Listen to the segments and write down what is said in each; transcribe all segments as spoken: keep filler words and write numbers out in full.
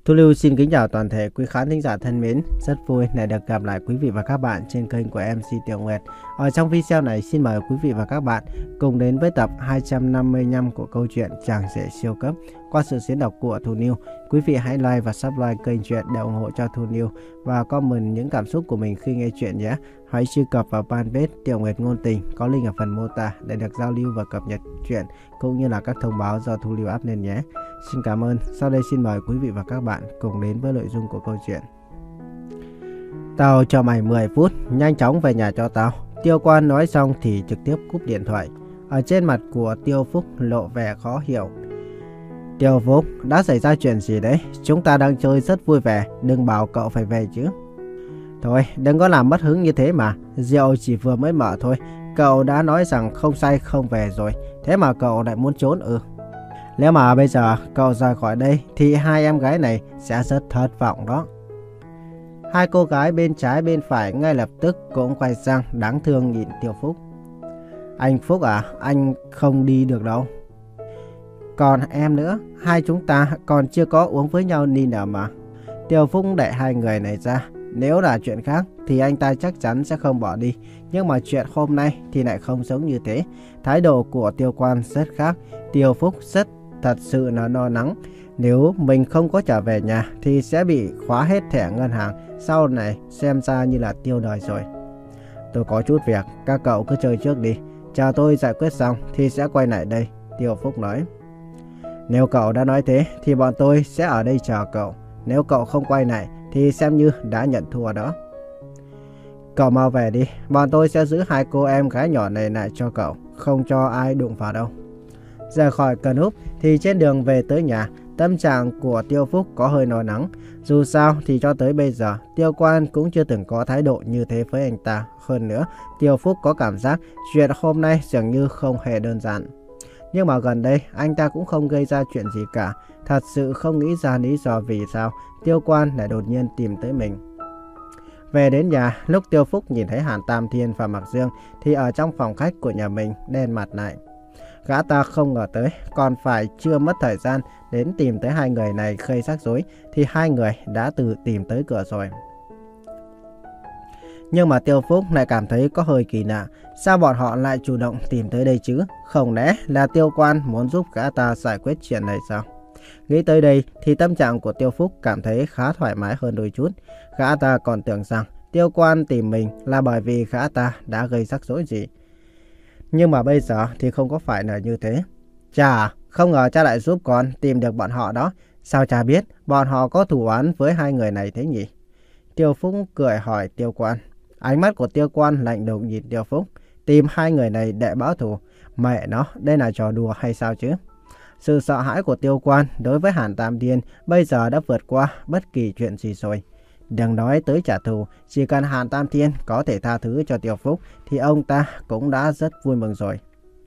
Thu Lưu xin kính chào toàn thể quý khán thính giả thân mến. Rất vui lại được gặp lại quý vị và các bạn trên kênh của em xê Tiểu Nguyệt. Ở trong video này xin mời quý vị và các bạn cùng đến với tập hai trăm năm mươi lăm của câu chuyện Chàng Rể Siêu Cấp qua sự diễn đọc của Thu Lưu. Quý vị hãy like và subscribe kênh truyện để ủng hộ cho Thu Lưu và comment những cảm xúc của mình khi nghe chuyện nhé. Hãy truy cập vào fanpage Tiểu Nguyệt Ngôn Tình có link ở phần mô tả để được giao lưu và cập nhật chuyện cũng như là các thông báo do Thu Lưu up lên nhé. Xin cảm ơn. Sau đây xin mời quý vị và các bạn cùng đến với nội dung của câu chuyện. Tao cho mày mười phút, nhanh chóng về nhà cho tao. Tiêu Quan nói xong thì trực tiếp cúp điện thoại. Ở trên mặt của Tiêu Phúc lộ vẻ khó hiểu. Tiêu Phúc, đã xảy ra chuyện gì đấy? Chúng ta đang chơi rất vui vẻ, đừng bảo cậu phải về chứ. Thôi, đừng có làm mất hứng như thế mà. Rượu chỉ vừa mới mở thôi. Cậu đã nói rằng không say không về rồi. Thế mà cậu lại muốn trốn ư? Nếu mà bây giờ cậu rời khỏi đây thì hai em gái này sẽ rất thất vọng đó. Hai cô gái bên trái bên phải ngay lập tức cũng quay sang đáng thương nhìn Tiêu Phúc. Anh Phúc à, anh không đi được đâu. Còn em nữa, hai chúng ta còn chưa có uống với nhau ni nào mà. Tiêu Phúc đẩy hai người này ra. Nếu là chuyện khác thì anh ta chắc chắn sẽ không bỏ đi. Nhưng mà chuyện hôm nay thì lại không giống như thế. Thái độ của Tiêu Quan rất khác. Tiêu Phúc rất thật sự là lo lắng. Nếu mình không có trở về nhà thì sẽ bị khóa hết thẻ ngân hàng. Sau này xem ra như là tiêu đời rồi. Tôi có chút việc, các cậu cứ chơi trước đi. Chờ tôi giải quyết xong thì sẽ quay lại đây, Tiêu Phúc nói. Nếu cậu đã nói thế thì bọn tôi sẽ ở đây chờ cậu. Nếu cậu không quay lại thì xem như đã nhận thua đó. Cậu mau về đi, bọn tôi sẽ giữ hai cô em gái nhỏ này lại cho cậu, không cho ai đụng vào đâu. Rời khỏi Cần Húc thì trên đường về tới nhà, tâm trạng của Tiêu Phúc có hơi lo lắng. Dù sao thì cho tới bây giờ, Tiêu Quan cũng chưa từng có thái độ như thế với anh ta. Hơn nữa, Tiêu Phúc có cảm giác chuyện hôm nay dường như không hề đơn giản. Nhưng mà gần đây, anh ta cũng không gây ra chuyện gì cả. Thật sự không nghĩ ra lý do vì sao Tiêu Quan lại đột nhiên tìm tới mình. Về đến nhà, lúc Tiêu Phúc nhìn thấy Hàn Tam Thiên và Mạc Dương thì ở trong phòng khách của nhà mình đen mặt lại. Gã ta không ngờ tới, còn phải chưa mất thời gian đến tìm tới hai người này gây rắc rối thì hai người đã tự tìm tới cửa rồi. Nhưng mà Tiêu Phúc lại cảm thấy có hơi kỳ lạ. Sao bọn họ lại chủ động tìm tới đây chứ? Không lẽ là Tiêu Quan muốn giúp gã ta giải quyết chuyện này sao? Nghĩ tới đây thì tâm trạng của Tiêu Phúc cảm thấy khá thoải mái hơn đôi chút. Gã ta còn tưởng rằng Tiêu Quan tìm mình là bởi vì gã ta đã gây rắc rối gì. Nhưng mà bây giờ thì không có phải là như thế. Chà, không ngờ cha lại giúp con tìm được bọn họ đó. Sao cha biết bọn họ có thù oán với hai người này thế nhỉ? Tiêu Phúc cười hỏi Tiêu Quan. Ánh mắt của Tiêu Quan lạnh lùng nhìn Tiêu Phúc. Tìm hai người này để báo thù. Mẹ nó, đây là trò đùa hay sao chứ? Sự sợ hãi của Tiêu Quan đối với Hàn Tam Thiên bây giờ đã vượt qua bất kỳ chuyện gì rồi. Đừng nói tới trả thù, chỉ cần Hàn Tam Thiên có thể tha thứ cho Tiêu Phúc thì ông ta cũng đã rất vui mừng rồi.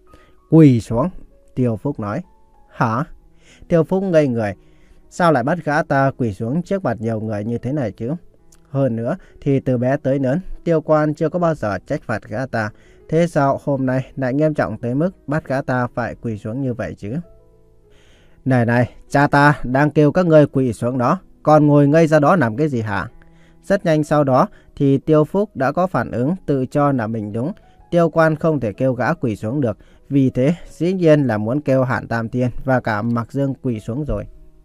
Quỳ xuống, Tiêu Phúc nói. Hả? Tiêu Phúc ngây người. Sao lại bắt gã ta quỳ xuống trước mặt nhiều người như thế này chứ? Hơn nữa thì từ bé tới lớn, Tiêu Quan chưa có bao giờ trách phạt gã ta. Thế sao hôm nay lại nghiêm trọng tới mức bắt gã ta phải quỳ xuống như vậy chứ? Này này, cha ta đang kêu các ngươi quỳ xuống đó. Còn ngồi ngây ra đó làm cái gì hả? Rất nhanh sau đó thì Tiêu Phúc đã có phản ứng tự cho là mình đúng. Tiêu Quan không thể kêu gã quỳ xuống được. Vì thế dĩ nhiên là muốn kêu Hàn Tam Thiên và cả Mạc Dương quỳ xuống rồi.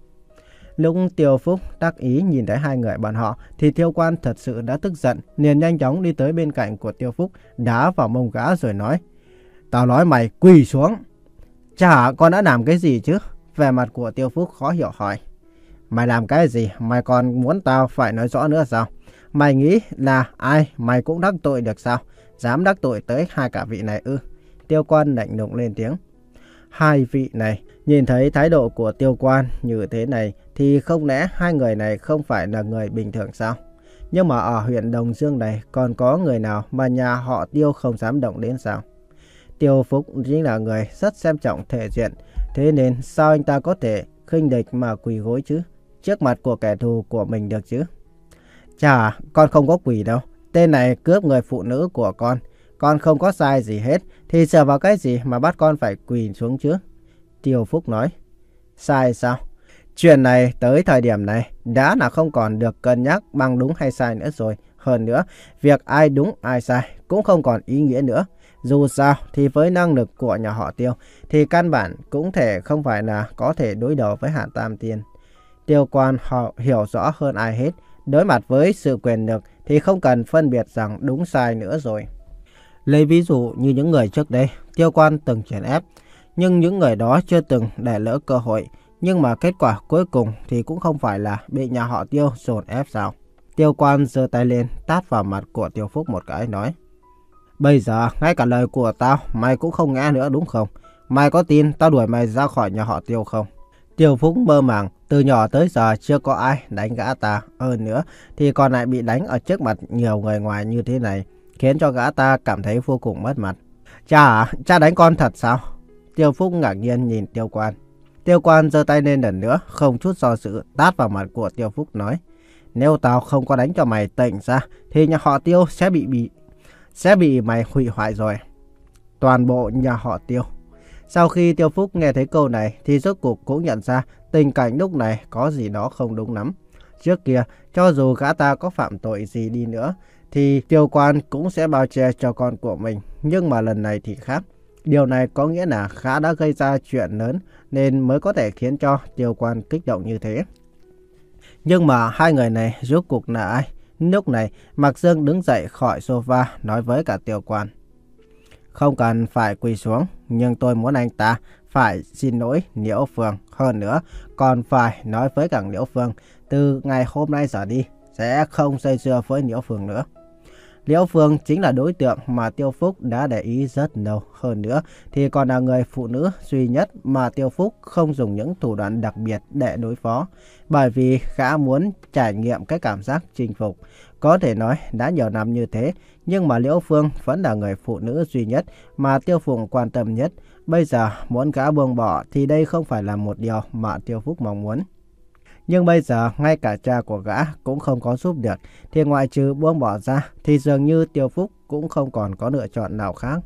Lúc Tiêu Phúc đắc ý nhìn thấy hai người bọn họ thì Tiêu Quan thật sự đã tức giận. Liền nhanh chóng đi tới bên cạnh của Tiêu Phúc, đá vào mông gã rồi nói. Tao nói mày quỳ xuống. Chả, con đã làm cái gì chứ? Vẻ mặt của Tiêu Phúc khó hiểu hỏi. Mày làm cái gì? Mày còn muốn tao phải nói rõ nữa sao? Mày nghĩ là ai mày cũng đắc tội được sao? Dám đắc tội tới hai cả vị này ư? Tiêu Quan lạnh lùng lên tiếng. Hai vị này, nhìn thấy thái độ của Tiêu Quan như thế này thì không lẽ hai người này không phải là người bình thường sao? Nhưng mà ở huyện Đồng Dương này còn có người nào mà nhà họ Tiêu không dám động đến sao? Tiêu Phúc chính là người rất xem trọng thể diện. Thế nên sao anh ta có thể khinh địch mà quỳ gối chứ? Trước mặt của kẻ thù của mình được chứ? Chà, con không có quỳ đâu. Tên này cướp người phụ nữ của con. Con không có sai gì hết. Thì sợ vào cái gì mà bắt con phải quỳ xuống chứ? Tiêu Phúc nói. Sai sao? Chuyện này tới thời điểm này đã là không còn được cân nhắc bằng đúng hay sai nữa rồi. Hơn nữa, việc ai đúng ai sai cũng không còn ý nghĩa nữa. Dù sao thì với năng lực của nhà họ Tiêu thì căn bản cũng thể không phải là có thể đối đầu với Hạ Tam Tiên. Tiêu Quan họ hiểu rõ hơn ai hết, đối mặt với sự quyền lực thì không cần phân biệt rằng đúng sai nữa rồi. Lấy ví dụ như những người trước đây, Tiêu Quan từng chèn ép, nhưng những người đó chưa từng để lỡ cơ hội. Nhưng mà kết quả cuối cùng thì cũng không phải là bị nhà họ Tiêu dồn ép sao. Tiêu Quan giơ tay lên tát vào mặt của Tiêu Phúc một cái nói: Bây giờ ngay cả lời của tao mày cũng không nghe nữa đúng không? Mày có tin tao đuổi mày ra khỏi nhà họ Tiêu không? Tiêu Phúc mơ màng, từ nhỏ tới giờ chưa có ai đánh gã ta. Hơn nữa thì còn lại bị đánh ở trước mặt nhiều người ngoài như thế này, khiến cho gã ta cảm thấy vô cùng mất mặt. Cha à, cha đánh con thật sao? Tiêu Phúc ngạc nhiên nhìn Tiêu Quan. Tiêu Quan giơ tay lên lần nữa, không chút do dự tát vào mặt của Tiêu Phúc nói: Nếu tao không có đánh cho mày tỉnh ra thì nhà họ Tiêu sẽ bị bị sẽ bị mày hủy hoại rồi. Toàn bộ nhà họ Tiêu. Sau khi Tiêu Phúc nghe thấy câu này thì rốt cuộc cũng nhận ra tình cảnh lúc này có gì đó không đúng lắm. Trước kia, cho dù gã ta có phạm tội gì đi nữa thì Tiêu Quan cũng sẽ bao che cho con của mình. Nhưng mà lần này thì khác. Điều này có nghĩa là gã đã gây ra chuyện lớn nên mới có thể khiến cho Tiêu Quan kích động như thế. Nhưng mà hai người này rốt cuộc là ai? Lúc này, Mạc Dương đứng dậy khỏi sofa nói với cả Tiêu Quan: Không cần phải quỳ xuống, nhưng tôi muốn anh ta phải xin lỗi Liễu Phương. Hơn nữa, còn phải nói với cả Liễu Phương, từ ngày hôm nay trở đi, sẽ không dây dưa với Liễu Phương nữa. Liễu Phương chính là đối tượng mà Tiêu Phúc đã để ý rất lâu. Hơn nữa thì còn là người phụ nữ duy nhất mà Tiêu Phúc không dùng những thủ đoạn đặc biệt để đối phó. Bởi vì gã muốn trải nghiệm cái cảm giác chinh phục. Có thể nói đã nhiều năm như thế, nhưng mà Liễu Phương vẫn là người phụ nữ duy nhất mà Tiêu Phúc quan tâm nhất. Bây giờ muốn gã buông bỏ thì đây không phải là một điều mà Tiêu Phúc mong muốn. Nhưng bây giờ ngay cả cha của gã cũng không có giúp được, thì ngoại trừ buông bỏ ra thì dường như Tiêu Phúc cũng không còn có lựa chọn nào khác.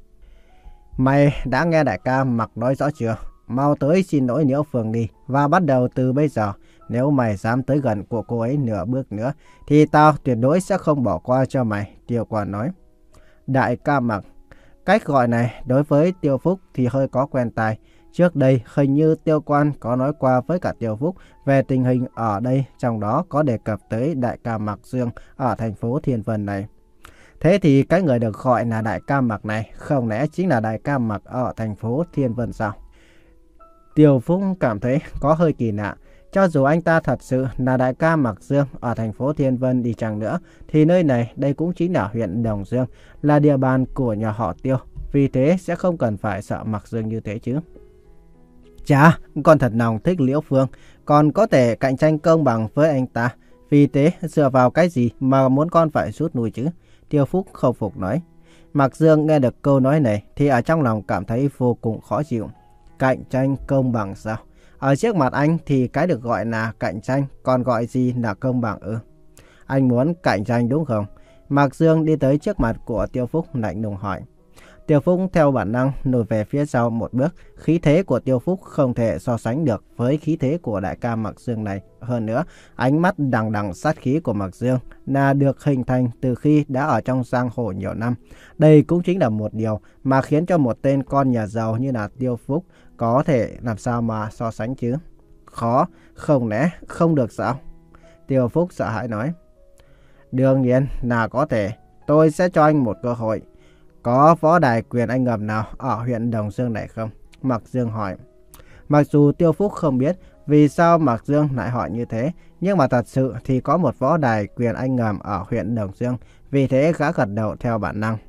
Mày đã nghe đại ca Mặc nói rõ chưa? Mau tới xin lỗi Liễu Phương đi. Và bắt đầu từ bây giờ, nếu mày dám tới gần của cô ấy nửa bước nữa thì tao tuyệt đối sẽ không bỏ qua cho mày, Tiêu Quan nói. Đại ca Mặc. Cách gọi này đối với Tiêu Phúc thì hơi có quen tai. Trước đây hình như Tiêu Quan có nói qua với cả Tiêu Phúc về tình hình ở đây, trong đó có đề cập tới đại ca Mạc Dương ở thành phố Thiên Vân này. Thế thì cái người được gọi là đại ca Mạc này không lẽ chính là đại ca Mạc ở thành phố Thiên Vân sao? Tiêu Phúc cảm thấy có hơi kỳ lạ. Cho dù anh ta thật sự là đại ca Mạc Dương ở thành phố Thiên Vân đi chăng nữa thì nơi này đây cũng chính là huyện Đồng Dương, là địa bàn của nhà họ Tiêu. Vì thế sẽ không cần phải sợ Mạc Dương như thế chứ. Chà, con thật lòng thích Liễu Phương, còn có thể cạnh tranh công bằng với anh ta. Vì thế dựa vào cái gì mà muốn con phải rút lui chứ? Tiêu Phúc không phục nói. Mạc Dương nghe được câu nói này thì ở trong lòng cảm thấy vô cùng khó chịu. Cạnh tranh công bằng sao? Ở trước mặt anh thì cái được gọi là cạnh tranh, còn gọi gì là công bằng ư? Anh muốn cạnh tranh đúng không? Mạc Dương đi tới trước mặt của Tiêu Phúc lạnh lùng hỏi. Tiêu Phúc theo bản năng lùi về phía sau một bước. Khí thế của Tiêu Phúc không thể so sánh được với khí thế của đại ca Mạc Dương này. Hơn nữa, ánh mắt đằng đằng sát khí của Mạc Dương là được hình thành từ khi đã ở trong giang hồ nhiều năm. Đây cũng chính là một điều mà khiến cho một tên con nhà giàu như là Tiêu Phúc có thể làm sao mà so sánh chứ? Khó, không lẽ không được sao? Tiêu Phúc sợ hãi nói. Đương nhiên là có thể, tôi sẽ cho anh một cơ hội. Có võ đài quyền anh ngầm nào ở huyện Đồng Dương này không? Mạc Dương hỏi. Mặc dù Tiêu Phúc không biết vì sao Mạc Dương lại hỏi như thế, nhưng mà thật sự thì có một võ đài quyền anh ngầm ở huyện Đồng Dương. Vì thế gã gật đầu theo bản năng.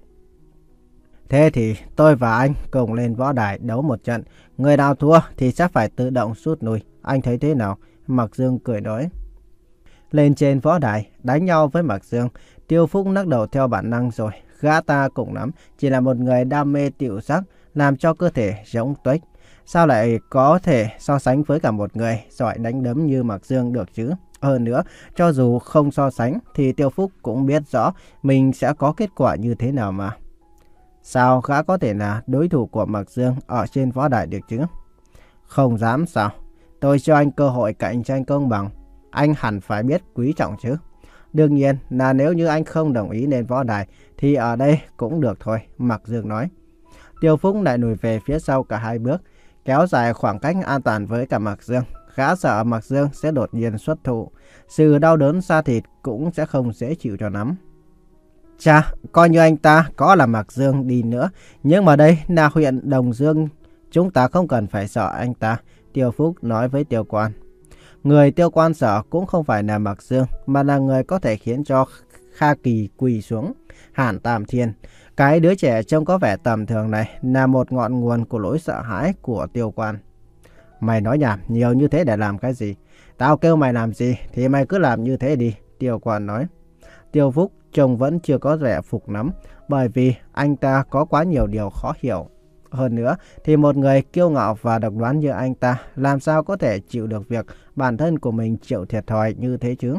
Thế thì tôi và anh cùng lên võ đài đấu một trận. Người nào thua thì sẽ phải tự động rút lui. Anh thấy thế nào? Mạc Dương cười nói. Lên trên võ đài đánh nhau với Mạc Dương, Tiêu Phúc lắc đầu theo bản năng rồi. Gã ta cũng lắm, chỉ là một người đam mê tiểu sắc, làm cho cơ thể rỗng tuếch. Sao lại có thể so sánh với cả một người giỏi đánh đấm như Mạc Dương được chứ? Hơn nữa, cho dù không so sánh thì Tiêu Phúc cũng biết rõ mình sẽ có kết quả như thế nào mà. Sao gã có thể là đối thủ của Mạc Dương ở trên võ đài được chứ? Không dám sao? tôi cho anh cơ hội cạnh tranh công bằng. Anh hẳn phải biết quý trọng chứ. Đương nhiên là nếu như anh không đồng ý lên võ đài thì ở đây cũng được thôi, Mạc Dương nói. Tiêu Phúc lại lùi về phía sau cả hai bước, kéo dài khoảng cách an toàn với cả Mạc Dương. Gã sợ Mạc Dương sẽ đột nhiên xuất thủ, sự đau đớn da thịt cũng sẽ không dễ chịu cho lắm. Chà, coi như anh ta có là Mạc Dương đi nữa, nhưng mà đây là huyện Đồng Dương, chúng ta không cần phải sợ anh ta, Tiêu Phúc nói với Tiêu Quan. Người Tiêu Quan sợ cũng không phải là Mạc Dương, mà là người có thể khiến cho Kha Kỳ quỳ xuống, Hàn Tam Thiên. Cái đứa trẻ trông có vẻ tầm thường này là một ngọn nguồn của nỗi sợ hãi của Tiêu Quan. Mày nói nhảm nhiều như thế để làm cái gì? Tao kêu mày làm gì thì mày cứ làm như thế đi, Tiêu Quan nói. Tiêu Phúc trông vẫn chưa có vẻ phục lắm, bởi vì anh ta có quá nhiều điều khó hiểu. Hơn nữa thì một người kiêu ngạo và độc đoán như anh ta làm sao có thể chịu được việc bản thân của mình chịu thiệt thòi như thế chứ?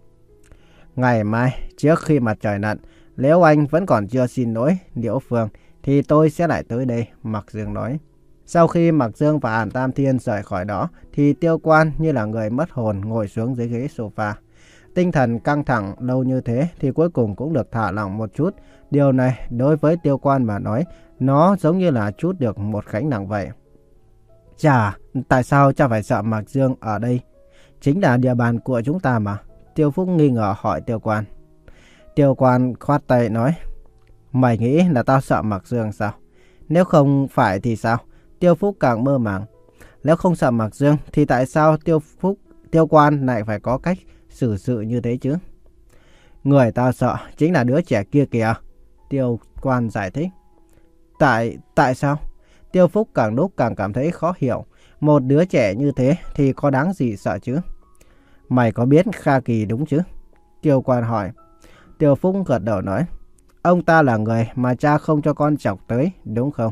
Ngày mai trước khi mặt trời lặn, nếu anh vẫn còn chưa xin lỗi Liễu Phương thì tôi sẽ lại tới đây, Mạc Dương nói. Sau khi Mạc Dương và Hàn Tam Thiên rời khỏi đó thì Tiêu Quan như là người mất hồn ngồi xuống dưới ghế sofa. Tinh thần căng thẳng lâu như thế thì cuối cùng cũng được thả lỏng một chút. Điều này đối với Tiêu Quan mà nói, nó giống như là trút được một gánh nặng vậy. Chà, tại sao cha phải sợ Mạc Dương ở đây? Chính là địa bàn của chúng ta mà. Tiêu Phúc nghi ngờ hỏi Tiêu Quan. Tiêu Quan khoát tay nói, mày nghĩ là tao sợ Mạc Dương sao? Nếu không phải thì sao? Tiêu Phúc càng mơ màng. Nếu không sợ Mạc Dương thì tại sao Tiêu Phúc, Tiêu Quan lại phải có cách xử sự như thế chứ? Người tao sợ chính là đứa trẻ kia kìa, Tiêu Quan giải thích. Tại, tại sao? Tiêu Phúc càng lúc càng cảm thấy khó hiểu. Một đứa trẻ như thế thì có đáng gì sợ chứ? Mày có biết Kha Kỳ đúng chứ? Tiêu Quan hỏi. Tiêu Phúc gật đầu nói. Ông ta là người mà cha không cho con chọc tới, đúng không?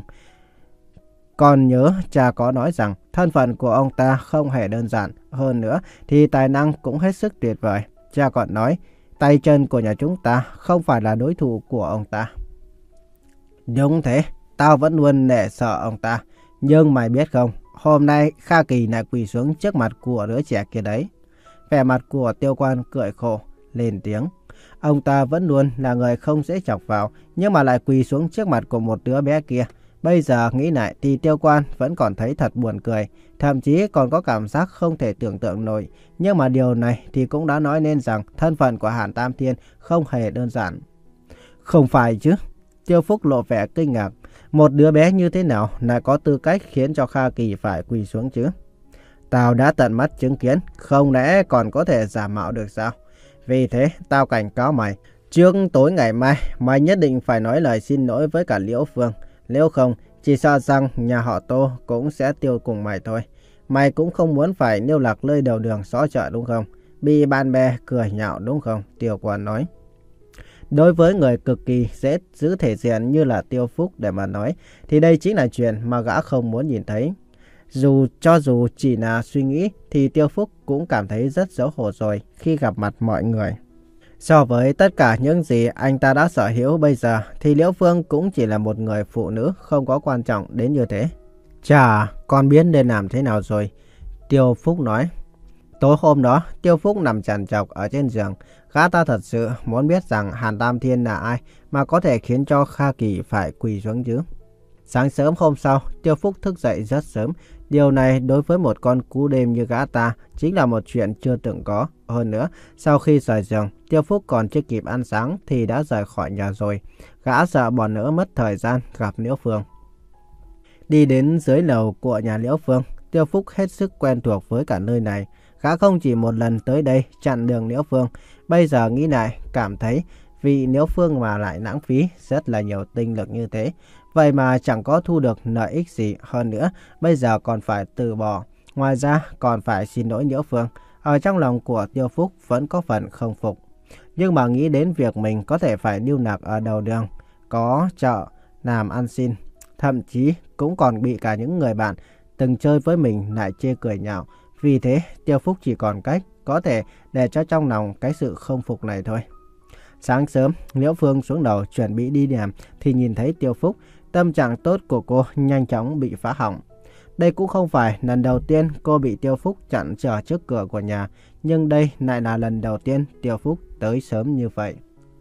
Con nhớ cha có nói rằng thân phận của ông ta không hề đơn giản. Hơn nữa thì tài năng cũng hết sức tuyệt vời. Cha còn nói tay chân của nhà chúng ta không phải là đối thủ của ông ta. Đúng thế, tao vẫn luôn nể sợ ông ta. Nhưng mày biết không, hôm nay Kha Kỳ lại quỳ xuống trước mặt của đứa trẻ kia đấy. Vẻ mặt của Tiêu Quan cười khổ, lên tiếng. Ông ta vẫn luôn là người không dễ chọc vào, nhưng mà lại quỳ xuống trước mặt của một đứa bé kia. Bây giờ nghĩ lại thì Tiêu Quan vẫn còn thấy thật buồn cười, thậm chí còn có cảm giác không thể tưởng tượng nổi. Nhưng mà điều này thì cũng đã nói nên rằng thân phận của Hàn Tam Thiên không hề đơn giản. Không phải chứ? Tiêu Phúc lộ vẻ kinh ngạc. Một đứa bé như thế nào lại có tư cách khiến cho Kha Kỳ phải quỳ xuống chứ? Tao đã tận mắt chứng kiến, không lẽ còn có thể giả mạo được sao? Vì thế, tao cảnh cáo mày, trước tối ngày mai, mày nhất định phải nói lời xin lỗi với cả Liễu Phương. Nếu không, chỉ sợ rằng nhà họ Tô cũng sẽ tiêu cùng mày thôi. Mày cũng không muốn phải nêu lạc lơi đầu đường xó chợ đúng không? Bị bạn bè cười nhạo đúng không? Tiêu Quan nói. Đối với người cực kỳ dễ giữ thể diện như là Tiêu Phúc để mà nói, thì đây chính là chuyện mà gã không muốn nhìn thấy. Dù cho dù chỉ là suy nghĩ thì Tiêu Phúc cũng cảm thấy rất xấu hổ rồi khi gặp mặt mọi người. So với tất cả những gì anh ta đã sở hữu bây giờ thì Liễu Phương cũng chỉ là một người phụ nữ không có quan trọng đến như thế. Chà, con biết nên làm thế nào rồi, Tiêu Phúc nói. Tối hôm đó, Tiêu Phúc nằm trằn trọc ở trên giường. Gã ta thật sự muốn biết rằng Hàn Tam Thiên là ai mà có thể khiến cho Kha Kỳ phải quỳ xuống chứ. Sáng sớm hôm sau, Tiêu Phúc thức dậy rất sớm. Điều này đối với một con cú đêm như gã ta chính là một chuyện chưa từng có. Hơn nữa, sau khi rời giường, Tiêu Phúc còn chưa kịp ăn sáng thì đã rời khỏi nhà rồi. Gã sợ bỏ lỡ mất thời gian gặp Liễu Phương. Đi đến dưới lầu của nhà Liễu Phương, Tiêu Phúc hết sức quen thuộc với cả nơi này. Gã không chỉ một lần tới đây chặn đường Liễu Phương. Bây giờ nghĩ lại, cảm thấy vì Liễu Phương mà lại lãng phí rất là nhiều tinh lực như thế. Vậy mà chẳng có thu được lợi ích gì. Hơn nữa, bây giờ còn phải từ bỏ. Ngoài ra còn phải xin lỗi Liễu Phương. Ở trong lòng của Tiêu Phúc vẫn có phần không phục. Nhưng mà nghĩ đến việc mình có thể phải lưu lạc ở đầu đường, có chợ, làm ăn xin. Thậm chí cũng còn bị cả những người bạn từng chơi với mình lại chê cười nhạo. Vì thế, Tiêu Phúc chỉ còn cách có thể để cho trong lòng cái sự không phục này thôi. Sáng sớm, Liễu Phương xuống đầu chuẩn bị đi làm thì nhìn thấy Tiêu Phúc. Tâm trạng tốt của cô nhanh chóng bị phá hỏng. Đây cũng không phải lần đầu tiên cô bị Tiêu Phúc chặn trở trước cửa của nhà, nhưng đây lại là lần đầu tiên Tiêu Phúc tới sớm như vậy.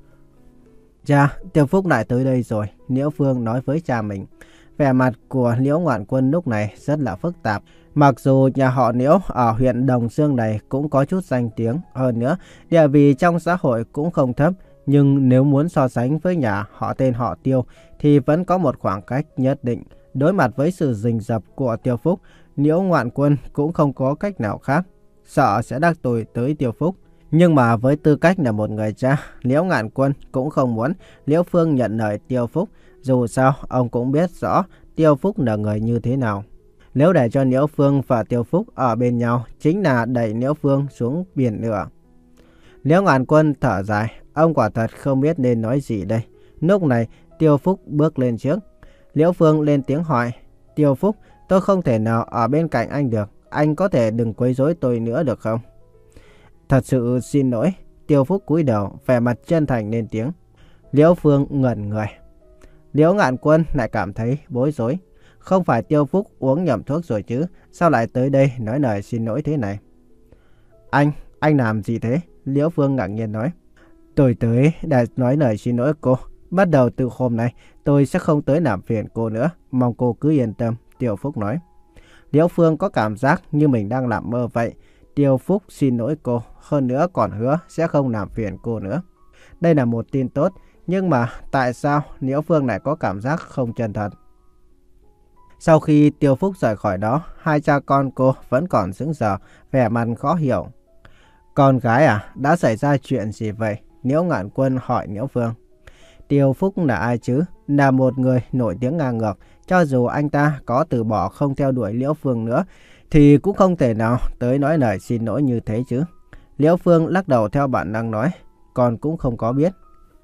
Cha, Tiêu Phúc lại tới đây rồi, Liễu Phương nói với cha mình. Vẻ mặt của Liễu Ngạn Quân lúc này rất là phức tạp. Mặc dù nhà họ Liễu ở huyện Đồng Dương này cũng có chút danh tiếng, hơn nữa địa vị trong xã hội cũng không thấp, nhưng nếu muốn so sánh với nhà họ tên họ Tiêu thì vẫn có một khoảng cách nhất định. Đối mặt với sự rình rập của Tiêu Phúc, Liễu Ngạn Quân cũng không có cách nào khác, sợ sẽ đắc tội tới Tiêu Phúc. Nhưng mà với tư cách là một người cha, Liễu Ngạn Quân cũng không muốn Liễu Phương nhận lời Tiêu Phúc. Dù sao, ông cũng biết rõ Tiêu Phúc là người như thế nào. Nếu để cho Liễu Phương và Tiêu Phúc ở bên nhau, chính là đẩy Liễu Phương xuống biển lửa. Liễu Ngạn Quân thở dài, ông quả thật không biết nên nói gì đây. Lúc này, Tiêu Phúc bước lên trước. Liễu Phương lên tiếng hỏi, Tiêu Phúc, tôi không thể nào ở bên cạnh anh được. Anh có thể đừng quấy rối tôi nữa được không? Thật sự xin lỗi. Tiêu Phúc cúi đầu, vẻ mặt chân thành lên tiếng. Liễu Phương ngẩn người. Liễu Ngạn Quân lại cảm thấy bối rối. Không phải Tiêu Phúc uống nhầm thuốc rồi chứ, sao lại tới đây nói lời xin lỗi thế này? Anh, anh làm gì thế? Liễu Phương ngạc nhiên nói. Tôi tới để nói lời xin lỗi cô. Bắt đầu từ hôm nay, tôi sẽ không tới làm phiền cô nữa. Mong cô cứ yên tâm, Tiêu Phúc nói. Liễu Phương có cảm giác như mình đang làm mơ vậy. Tiêu Phúc xin lỗi cô, hơn nữa còn hứa sẽ không làm phiền cô nữa. Đây là một tin tốt, nhưng mà tại sao Liễu Phương lại có cảm giác không chân thật? Sau khi Tiêu Phúc rời khỏi đó, hai cha con cô vẫn còn sững sờ, vẻ mặt khó hiểu. Con gái à, đã xảy ra chuyện gì vậy? Liễu Ngạn Quân hỏi Liễu Phương. Tiêu Phúc là ai chứ? Là một người nổi tiếng ngang ngược. Cho dù anh ta có từ bỏ không theo đuổi Liễu Phương nữa, thì cũng không thể nào tới nói lời xin lỗi như thế chứ. Liễu Phương lắc đầu theo bản năng nói, con cũng không có biết.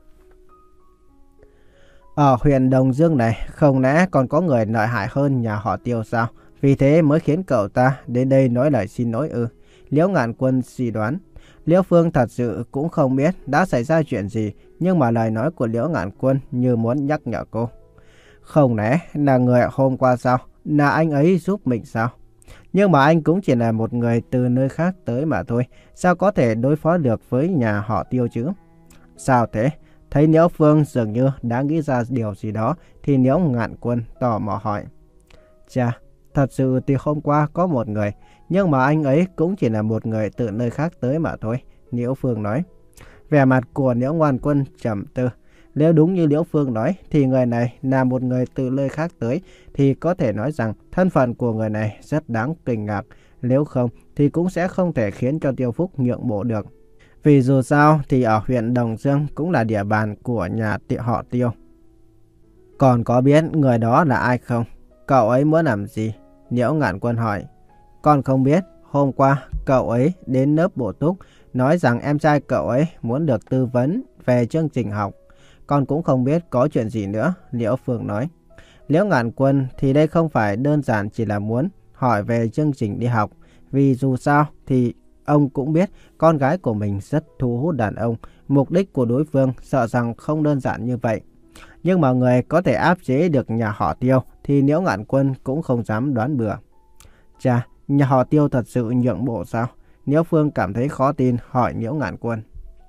Ở huyện Đồng Dương này, không lẽ còn có người lợi hại hơn nhà họ Tiêu sao? Vì thế mới khiến cậu ta đến đây nói lời xin lỗi ư? Liễu Ngạn Quân suy đoán. Liễu Phương thật sự cũng không biết đã xảy ra chuyện gì, nhưng mà lời nói của Liễu Ngạn Quân như muốn nhắc nhở cô. Không lẽ là người hôm qua sao? Là anh ấy giúp mình sao? Nhưng mà anh cũng chỉ là một người từ nơi khác tới mà thôi. Sao có thể đối phó được với nhà họ Tiêu chứ? Sao thế? Thấy Liễu Phương dường như đã nghĩ ra điều gì đó, thì Liễu Ngạn Quân tò mò hỏi. Chà, thật sự thì hôm qua có một người, nhưng mà anh ấy cũng chỉ là một người từ nơi khác tới mà thôi, Liễu Phương nói. Vẻ mặt của Liễu Ngạn Quân trầm tư. Nếu đúng như Liễu Phương nói, thì người này là một người từ nơi khác tới, thì có thể nói rằng thân phận của người này rất đáng kinh ngạc. Nếu không, thì cũng sẽ không thể khiến cho Tiêu Phúc nhượng bộ được. Vì dù sao thì ở huyện Đồng Dương cũng là địa bàn của nhà họ Tiêu. Còn có biết người đó là ai không? Cậu ấy muốn làm gì? Liễu Ngạn Quân hỏi. Con không biết. Hôm qua cậu ấy đến lớp bổ túc, nói rằng em trai cậu ấy muốn được tư vấn về chương trình học. Con cũng không biết có chuyện gì nữa, Liễu Phương nói. Liễu Ngạn Quân thì đây không phải đơn giản chỉ là muốn hỏi về chương trình đi học. Vì dù sao thì ông cũng biết con gái của mình rất thu hút đàn ông. Mục đích của đối phương sợ rằng không đơn giản như vậy. Nhưng mà người có thể áp chế được nhà họ Tiêu thì Liễu Ngạn Quân cũng không dám đoán bừa. Chà, nhà họ Tiêu thật sự nhượng bộ sao? Liễu Phương cảm thấy khó tin hỏi Liễu Ngạn Quân.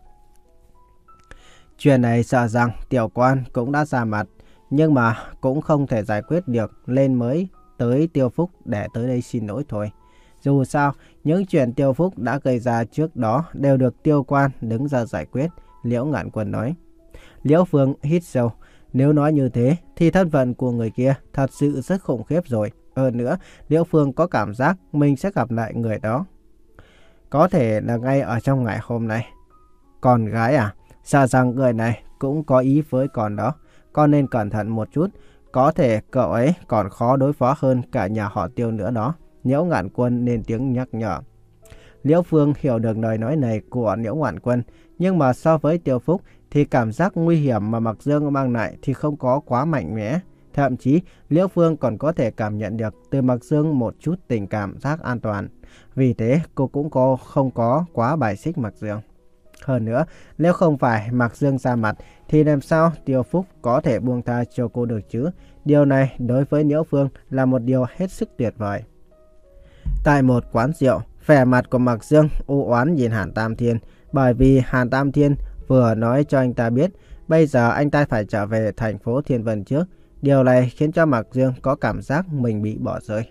Chuyện này sợ rằng tiểu quan cũng đã ra mặt, nhưng mà cũng không thể giải quyết được, nên mới tới Tiêu Phúc để tới đây xin lỗi thôi. Dù sao, những chuyện Tiêu Phúc đã gây ra trước đó đều được Tiêu quan đứng ra giải quyết, Liễu Ngạn Quân nói. Liễu Phương hít sâu. Nếu nói như thế thì thân phận của người kia thật sự rất khủng khiếp rồi. Hơn nữa, Liễu Phương có cảm giác mình sẽ gặp lại người đó. Có thể là ngay ở trong ngày hôm nay. Con gái à? Sợ rằng người này cũng có ý với con đó. Con nên cẩn thận một chút. Có thể cậu ấy còn khó đối phó hơn cả nhà họ Tiêu nữa đó. Liễu Ngạn Quân lên tiếng nhắc nhở. Liễu Phương hiểu được lời nói này của Liễu Ngạn Quân. Nhưng mà so với Tiêu Phúc thì cảm giác nguy hiểm mà Mạc Dương mang lại thì không có quá mạnh mẽ. Thậm chí Liễu Phương còn có thể cảm nhận được từ Mạc Dương một chút tình cảm giác an toàn. Vì thế cô cũng có, không có quá bài xích Mạc Dương. Hơn nữa, nếu không phải Mạc Dương ra mặt thì làm sao Tiêu Phúc có thể buông tha cho cô được chứ? Điều này đối với Liễu Phương là một điều hết sức tuyệt vời. Tại một quán rượu, vẻ mặt của Mạc Dương u oán nhìn Hàn Tam Thiên, bởi vì Hàn Tam Thiên vừa nói cho anh ta biết bây giờ anh ta phải trở về thành phố Thiên Vân trước. Điều này khiến cho Mạc Dương có cảm giác mình bị bỏ rơi.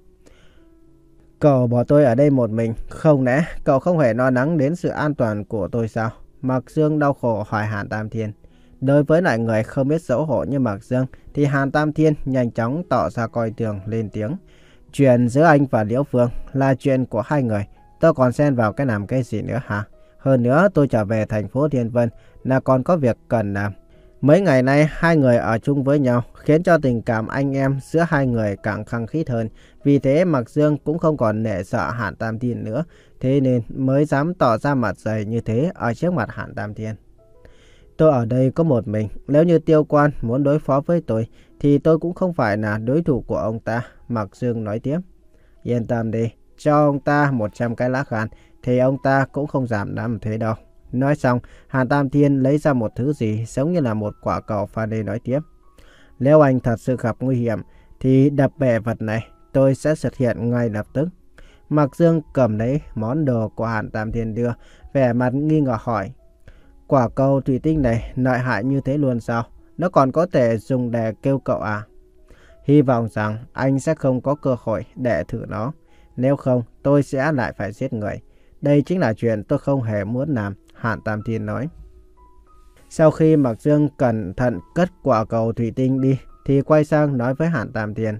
Cậu bỏ tôi ở đây một mình, không lẽ cậu không hề lo lắng đến sự an toàn của tôi sao? Mạc Dương đau khổ hỏi Hàn Tam Thiên. Đối với lại người không biết xấu hổ như Mạc Dương thì Hàn Tam Thiên nhanh chóng tỏ ra coi thường, lên tiếng. Chuyện giữa anh và Liễu Phương là chuyện của hai người, tôi còn xen vào cái làm cái gì nữa hả? Hơn nữa tôi trở về thành phố Thiên Vân là còn có việc cần làm. Mấy ngày nay hai người ở chung với nhau khiến cho tình cảm anh em giữa hai người càng khăng khít hơn. Vì thế Mạc Dương cũng không còn nể sợ Hàn Tam Thiên nữa, thế nên mới dám tỏ ra mặt dày như thế ở trước mặt Hàn Tam Thiên. Tôi ở đây có một mình, nếu như Tiêu Quan muốn đối phó với tôi thì tôi cũng không phải là đối thủ của ông ta, Mạc Dương nói tiếp. Yên tâm đi, cho ông ta một trăm cái lá gan thì ông ta cũng không dám làm thế đâu. Nói xong, Hàn Tam Thiên lấy ra một thứ gì giống như là một quả cầu pha lê nói tiếp. Nếu anh thật sự gặp nguy hiểm thì đập bể vật này, tôi sẽ xuất hiện ngay lập tức. Mạc Dương cầm lấy món đồ của Hàn Tam Thiên đưa, vẻ mặt nghi ngờ hỏi. Quả cầu thủy tinh này lợi hại như thế luôn sao? Nó còn có thể dùng để kêu cậu à? Hy vọng rằng anh sẽ không có cơ hội để thử nó. Nếu không, tôi sẽ lại phải giết người. Đây chính là chuyện tôi không hề muốn làm, Hàn Tam Thiên nói. Sau khi Mạc Dương cẩn thận cất quả cầu thủy tinh đi, thì quay sang nói với Hàn Tam Thiên.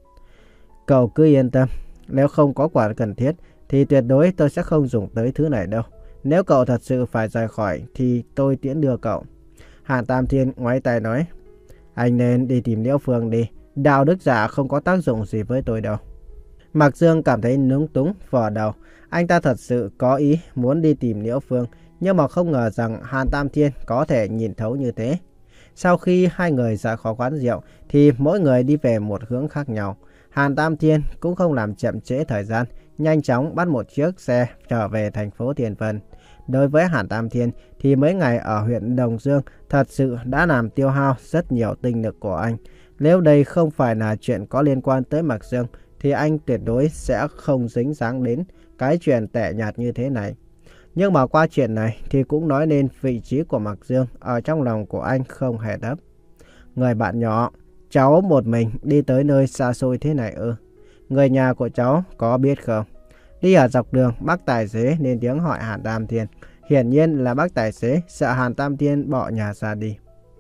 Cậu cứ yên tâm, nếu không có quả cần thiết, thì tuyệt đối tôi sẽ không dùng tới thứ này đâu. Nếu cậu thật sự phải rời khỏi, thì tôi tiễn đưa cậu. Hàn Tam Thiên ngoái tay nói. Anh nên đi tìm Liễu Phương đi, đạo đức giả không có tác dụng gì với tôi đâu. Mạc Dương cảm thấy núng túng, vò đầu. Anh ta thật sự có ý muốn đi tìm Liễu Phương, nhưng mà không ngờ rằng Hàn Tam Thiên có thể nhìn thấu như thế. Sau khi hai người ra khỏi quán rượu, thì mỗi người đi về một hướng khác nhau. Hàn Tam Thiên cũng không làm chậm trễ thời gian, nhanh chóng bắt một chiếc xe trở về thành phố Thiên Vân. Đối với Hàn Tam Thiên thì mấy ngày ở huyện Đồng Dương thật sự đã làm tiêu hao rất nhiều tinh lực của anh. Nếu đây không phải là chuyện có liên quan tới Mạc Dương thì anh tuyệt đối sẽ không dính dáng đến cái chuyện tẻ nhạt như thế này. Nhưng mà qua chuyện này thì cũng nói nên vị trí của Mạc Dương ở trong lòng của anh không hề thấp. Người bạn nhỏ, cháu một mình đi tới nơi xa xôi thế này ư? Người nhà của cháu có biết không? Đi ở dọc đường, bác tài xế lên tiếng hỏi Hàn Tam Thiên. Hiển nhiên là bác tài xế sợ Hàn Tam Thiên bỏ nhà ra đi.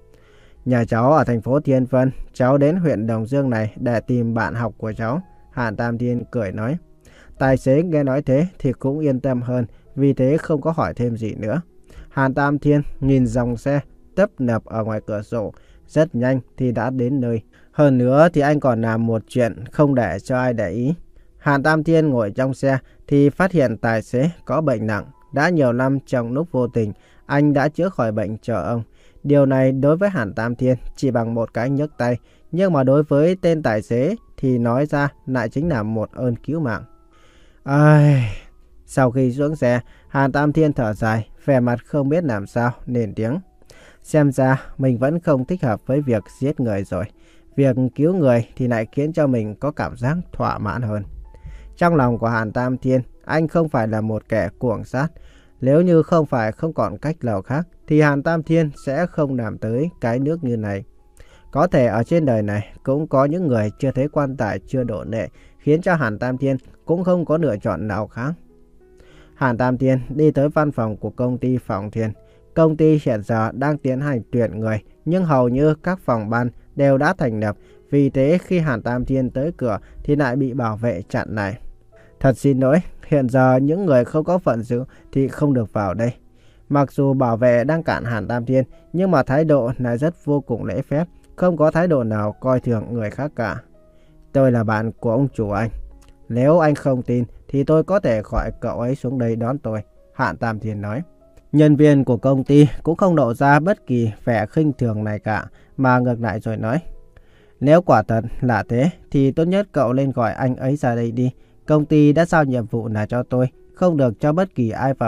Nhà cháu ở thành phố Thiên Vân, cháu đến huyện Đồng Dương này để tìm bạn học của cháu. Hàn Tam Thiên cười nói. Tài xế nghe nói thế thì cũng yên tâm hơn, vì thế không có hỏi thêm gì nữa. Hàn Tam Thiên nhìn dòng xe tấp nập ở ngoài cửa sổ, rất nhanh thì đã đến nơi. Hơn nữa thì anh còn làm một chuyện không để cho ai để ý. Hàn Tam Thiên ngồi trong xe thì phát hiện tài xế có bệnh nặng. Đã nhiều năm trong lúc vô tình, anh đã chữa khỏi bệnh cho ông. Điều này đối với Hàn Tam Thiên chỉ bằng một cái nhấc tay, nhưng mà đối với tên tài xế thì nói ra lại chính là một ơn cứu mạng. Ai... Sau khi xuống xe, Hàn Tam Thiên thở dài, vẻ mặt không biết làm sao, lên tiếng. Xem ra mình vẫn không thích hợp với việc giết người rồi. Việc cứu người thì lại khiến cho mình có cảm giác thỏa mãn hơn. Trong lòng của Hàn Tam Thiên, anh không phải là một kẻ cuồng sát. Nếu như không phải không còn cách nào khác, thì Hàn Tam Thiên sẽ không làm tới cái nước như này. Có thể ở trên đời này cũng có những người chưa thấy quan tài chưa đổ lệ, khiến cho Hàn Tam Thiên cũng không có lựa chọn nào khác. Hàn Tam Thiên đi tới văn phòng của công ty Phong Thiên. Công ty hiện giờ đang tiến hành tuyển người, nhưng hầu như các phòng ban đều đã thành lập. Vì thế khi Hàn Tam Thiên tới cửa thì lại bị bảo vệ chặn lại. Thật xin lỗi, hiện giờ những người không có phận sự thì không được vào đây. Mặc dù bảo vệ đang cản Hàn Tam Thiên, nhưng mà thái độ lại rất vô cùng lễ phép, không có thái độ nào coi thường người khác cả. Tôi là bạn của ông chủ anh. Nếu anh không tin thì tôi có thể gọi cậu ấy xuống đây đón tôi, Hàn Tam Thiên nói. Nhân viên của công ty cũng không lộ ra bất kỳ vẻ khinh thường này cả, mà ngược lại rồi nói. Nếu quả thật là thế thì tốt nhất cậu lên gọi anh ấy ra đây đi. Công ty đã giao nhiệm vụ là cho tôi, không được cho bất kỳ ai vào đây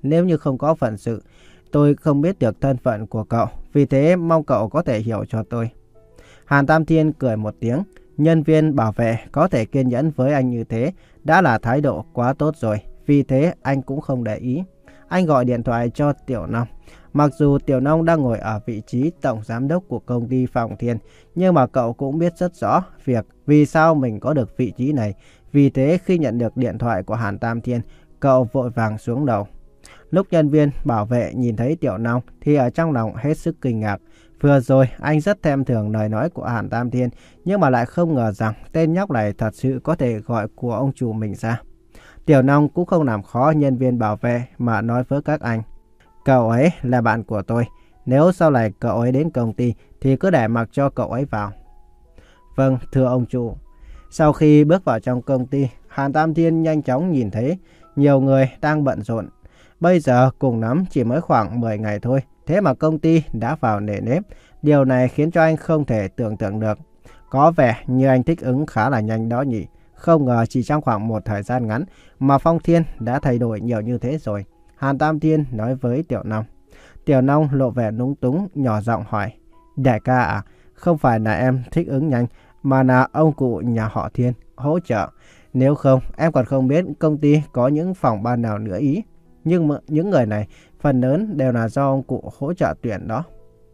nếu như không có phận sự, tôi không biết được thân phận của cậu, vì thế mong cậu có thể hiểu cho tôi. Hàn Tam Thiên cười một tiếng, nhân viên bảo vệ có thể kiên nhẫn với anh như thế đã là thái độ quá tốt rồi, vì thế anh cũng không để ý. Anh gọi điện thoại cho Tiểu Long. Mặc dù Tiểu Long đang ngồi ở vị trí tổng giám đốc của công ty Phong Thiên, nhưng mà cậu cũng biết rất rõ việc vì sao mình có được vị trí này. Vì thế khi nhận được điện thoại của Hàn Tam Thiên, cậu vội vàng xuống đầu. Lúc nhân viên bảo vệ nhìn thấy Tiểu Long thì ở trong lòng hết sức kinh ngạc. Vừa rồi anh rất thèm thường lời nói của Hàn Tam Thiên, nhưng mà lại không ngờ rằng tên nhóc này thật sự có thể gọi của ông chủ mình ra. Tiểu Long cũng không làm khó nhân viên bảo vệ mà nói với các anh. Cậu ấy là bạn của tôi, nếu sau này cậu ấy đến công ty thì cứ để mặc cho cậu ấy vào. Vâng, thưa ông chủ. Sau khi bước vào trong công ty, Hàn Tam Thiên nhanh chóng nhìn thấy nhiều người đang bận rộn. Bây giờ cùng lắm chỉ mới khoảng mười ngày thôi, thế mà công ty đã vào nề nếp. Điều này khiến cho anh không thể tưởng tượng được. Có vẻ như anh thích ứng khá là nhanh đó nhỉ. Không ngờ chỉ trong khoảng một thời gian ngắn mà Phong Thiên đã thay đổi nhiều như thế rồi. Hàn Tam Thiên nói với Tiểu Long. Tiểu Long lộ vẻ lúng túng, nhỏ giọng hỏi. Đại ca à, không phải là em thích ứng nhanh, mà là ông cụ nhà họ Thiên hỗ trợ. Nếu không, em còn không biết công ty có những phòng ban nào nữa ý. Nhưng mà những người này phần lớn đều là do ông cụ hỗ trợ tuyển đó.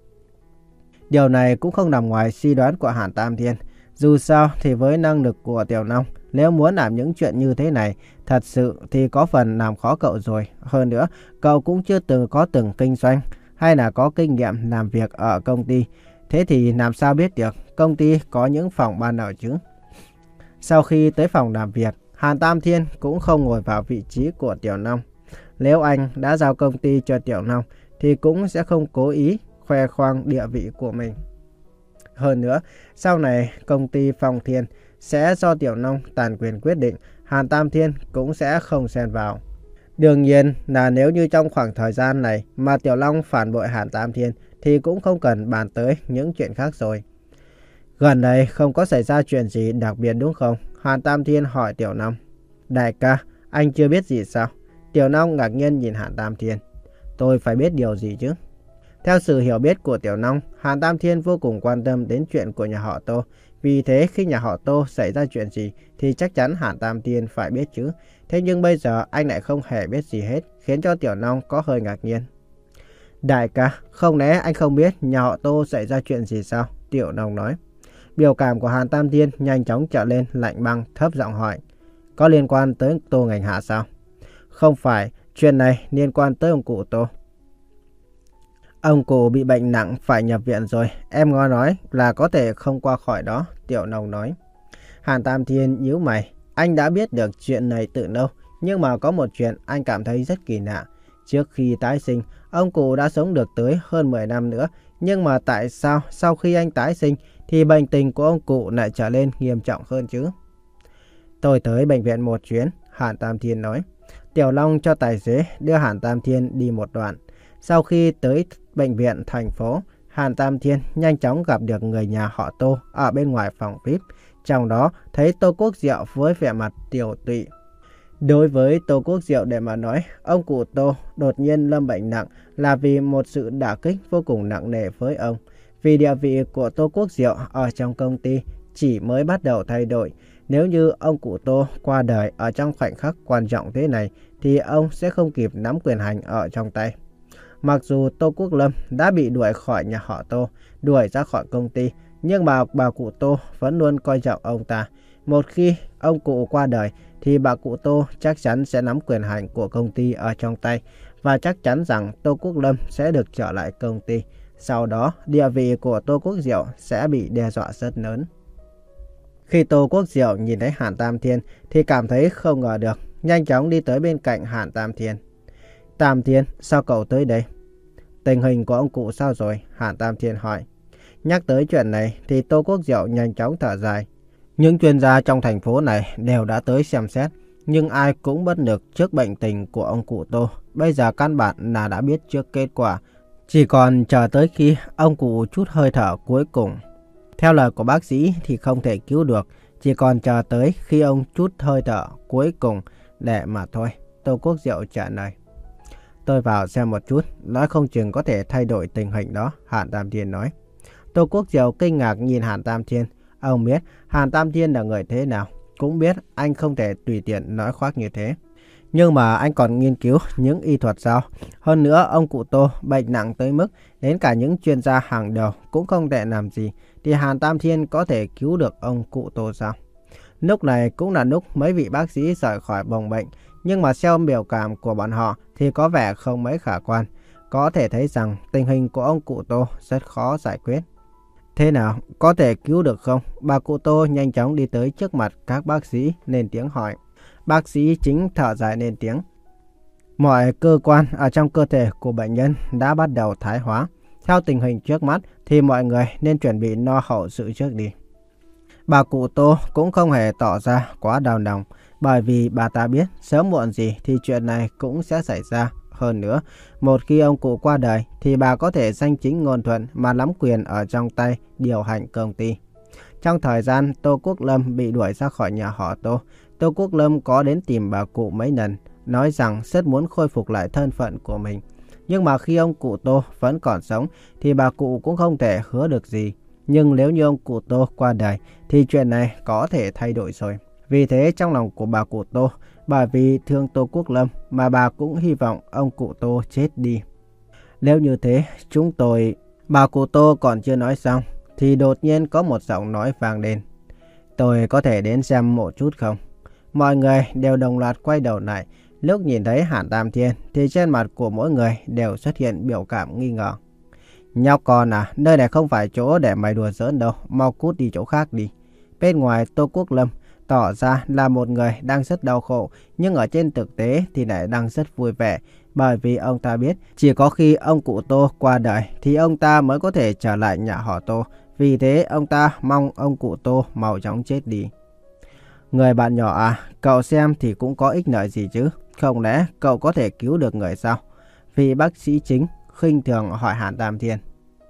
Điều này cũng không nằm ngoài suy đoán của Hàn Tam Thiên. Dù sao thì với năng lực của Tiểu Long, nếu muốn làm những chuyện như thế này, thật sự thì có phần làm khó cậu rồi. Hơn nữa, cậu cũng chưa từng có từng kinh doanh hay là có kinh nghiệm làm việc ở công ty. Thế thì làm sao biết được công ty có những phòng ban nào chứ? Sau khi tới phòng làm việc, Hàn Tam Thiên cũng không ngồi vào vị trí của Tiểu Long. Nếu anh đã giao công ty cho Tiểu Long thì cũng sẽ không cố ý khoe khoang địa vị của mình. Hơn nữa, sau này công ty Phong Thiên sẽ do Tiểu Long toàn quyền quyết định, Hàn Tam Thiên cũng sẽ không xen vào. Đương nhiên là nếu như trong khoảng thời gian này mà Tiểu Long phản bội Hàn Tam Thiên thì cũng không cần bàn tới những chuyện khác rồi. Gần đây không có xảy ra chuyện gì đặc biệt đúng không? Hàn Tam Thiên hỏi Tiểu Long. Đại ca, anh chưa biết gì sao? Tiểu Long ngạc nhiên nhìn Hàn Tam Thiên. Tôi phải biết điều gì chứ? Theo sự hiểu biết của Tiểu Long, Hàn Tam Thiên vô cùng quan tâm đến chuyện của nhà họ Tô. Vì thế khi nhà họ Tô xảy ra chuyện gì thì chắc chắn Hàn Tam Thiên phải biết chứ. Thế nhưng bây giờ anh lại không hề biết gì hết, khiến cho Tiểu Long có hơi ngạc nhiên. Đại ca, không lẽ anh không biết nhà họ Tô xảy ra chuyện gì sao? Tiểu Long nói. Biểu cảm của Hàn Tam Thiên nhanh chóng trở lên lạnh băng, thấp giọng hỏi. Có liên quan tới Tô Ngành Hạ sao? Không phải, chuyện này liên quan tới ông cụ Tô. Ông cụ bị bệnh nặng phải nhập viện rồi, em nghe nói là có thể không qua khỏi đó, Tiểu Long nói. Hàn Tam Thiên nhíu mày, anh đã biết được chuyện này từ lâu, nhưng mà có một chuyện anh cảm thấy rất kỳ lạ. Trước khi tái sinh, ông cụ đã sống được tới hơn mười năm nữa, nhưng mà tại sao sau khi anh tái sinh thì bệnh tình của ông cụ lại trở nên nghiêm trọng hơn chứ? Tôi tới bệnh viện một chuyến, Hàn Tam Thiên nói. Tiểu Long cho tài xế đưa Hàn Tam Thiên đi một đoạn. Sau khi tới bệnh viện thành phố, Hàn Tam Thiên nhanh chóng gặp được người nhà họ Tô ở bên ngoài phòng vi ai pi. Trong đó thấy Tô Quốc Diệu với vẻ mặt tiều tụy. Đối với Tô Quốc Diệu để mà nói, ông cụ Tô đột nhiên lâm bệnh nặng là vì một sự đả kích vô cùng nặng nề với ông. Vì địa vị của Tô Quốc Diệu ở trong công ty chỉ mới bắt đầu thay đổi. Nếu như ông cụ Tô qua đời ở trong khoảnh khắc quan trọng thế này thì ông sẽ không kịp nắm quyền hành ở trong tay. Mặc dù Tô Quốc Lâm đã bị đuổi khỏi nhà họ Tô, đuổi ra khỏi công ty, nhưng mà bà cụ Tô vẫn luôn coi trọng ông ta. Một khi ông cụ qua đời thì bà cụ Tô chắc chắn sẽ nắm quyền hành của công ty ở trong tay và chắc chắn rằng Tô Quốc Lâm sẽ được trở lại công ty. Sau đó, địa vị của Tô Quốc Diệu sẽ bị đe dọa rất lớn. Khi Tô Quốc Diệu nhìn thấy Hàn Tam Thiên thì cảm thấy không ngờ được, nhanh chóng đi tới bên cạnh Hàn Tam Thiên. Tam Thiên, sao cậu tới đây? Tình hình của ông cụ sao rồi? Hàn Tam Thiên hỏi. Nhắc tới chuyện này thì Tô Quốc Diệu nhanh chóng thở dài. Những chuyên gia trong thành phố này đều đã tới xem xét, nhưng ai cũng bất lực trước bệnh tình của ông cụ Tô. Bây giờ căn bản là đã biết trước kết quả, chỉ còn chờ tới khi ông cụ chút hơi thở cuối cùng. Theo lời của bác sĩ thì không thể cứu được, chỉ còn chờ tới khi ông chút hơi thở cuối cùng để mà thôi, Tô Quốc Diệu trả lời. Tôi vào xem một chút, nói không chừng có thể thay đổi tình hình đó, Hàn Tam Thiên nói. Tô Quốc Diệu kinh ngạc nhìn Hàn Tam Thiên. Ông biết Hàn Tam Thiên là người thế nào, cũng biết anh không thể tùy tiện nói khoác như thế. Nhưng mà anh còn nghiên cứu những y thuật sao? Hơn nữa ông cụ Tô bệnh nặng tới mức đến cả những chuyên gia hàng đầu cũng không thể làm gì, thì Hàn Tam Thiên có thể cứu được ông cụ Tô sao? Lúc này cũng là lúc mấy vị bác sĩ rời khỏi phòng bệnh, nhưng mà theo biểu cảm của bọn họ thì có vẻ không mấy khả quan. Có thể thấy rằng tình hình của ông cụ Tô rất khó giải quyết. Thế nào, có thể cứu được không? Bà cụ Tô nhanh chóng đi tới trước mặt các bác sĩ lên tiếng hỏi. Bác sĩ chính thở dài lên tiếng. Mọi cơ quan ở trong cơ thể của bệnh nhân đã bắt đầu thái hóa. Theo tình hình trước mắt thì mọi người nên chuẩn bị lo hậu sự trước đi. Bà cụ Tô cũng không hề tỏ ra quá đau lòng, bởi vì bà ta biết sớm muộn gì thì chuyện này cũng sẽ xảy ra. Hơn nữa, một khi ông cụ qua đời thì bà có thể danh chính ngôn thuận mà nắm quyền ở trong tay điều hành công ty. Trong thời gian Tô Quốc Lâm bị đuổi ra khỏi nhà họ Tô, Tô Quốc Lâm có đến tìm bà cụ mấy lần, nói rằng rất muốn khôi phục lại thân phận của mình. Nhưng mà khi ông cụ Tô vẫn còn sống thì bà cụ cũng không thể hứa được gì. Nhưng nếu như ông cụ Tô qua đời thì chuyện này có thể thay đổi rồi. Vì thế trong lòng của bà cụ Tô, bởi vì thương Tô Quốc Lâm mà bà cũng hy vọng ông cụ Tô chết đi. Nếu như thế, chúng tôi... Bà cụ Tô còn chưa nói xong thì đột nhiên có một giọng nói vang lên. Tôi có thể đến xem một chút không? Mọi người đều đồng loạt quay đầu lại. Lúc nhìn thấy Hàn Tam Thiên thì trên mặt của mỗi người đều xuất hiện biểu cảm nghi ngờ. Nhóc con à, nơi này không phải chỗ để mày đùa giỡn đâu, mau cút đi chỗ khác đi. Bên ngoài Tô Quốc Lâm tỏ ra là một người đang rất đau khổ, nhưng ở trên thực tế thì lại đang rất vui vẻ, bởi vì ông ta biết chỉ có khi ông cụ Tô qua đời thì ông ta mới có thể trở lại nhà họ Tô. Vì thế ông ta mong ông cụ Tô mau chóng chết đi. Người bạn nhỏ à, cậu xem thì cũng có ích lợi gì chứ, không lẽ cậu có thể cứu được người sao? Vì bác sĩ chính khinh thường hỏi Hàn Tam Thiên.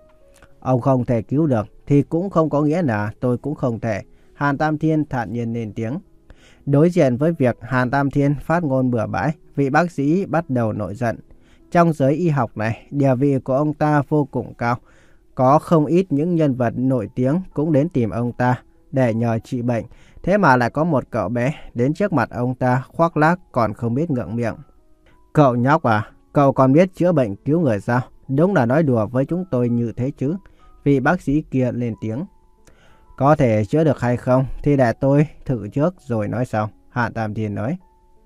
Ông không thể cứu được thì cũng không có nghĩa là tôi cũng không thể. Hàn Tam Thiên thản nhiên lên tiếng. Đối diện với việc Hàn Tam Thiên phát ngôn bừa bãi, vị bác sĩ bắt đầu nổi giận. Trong giới y học này, địa vị của ông ta vô cùng cao. Có không ít những nhân vật nổi tiếng cũng đến tìm ông ta để nhờ trị bệnh. Thế mà lại có một cậu bé đến trước mặt ông ta khoác lác còn không biết ngượng miệng. Cậu nhóc à, cậu còn biết chữa bệnh cứu người sao? Đúng là nói đùa với chúng tôi như thế chứ. Vị bác sĩ kia lên tiếng. Có thể chữa được hay không thì để tôi thử trước rồi nói sau, Hàn Tam Thiên nói.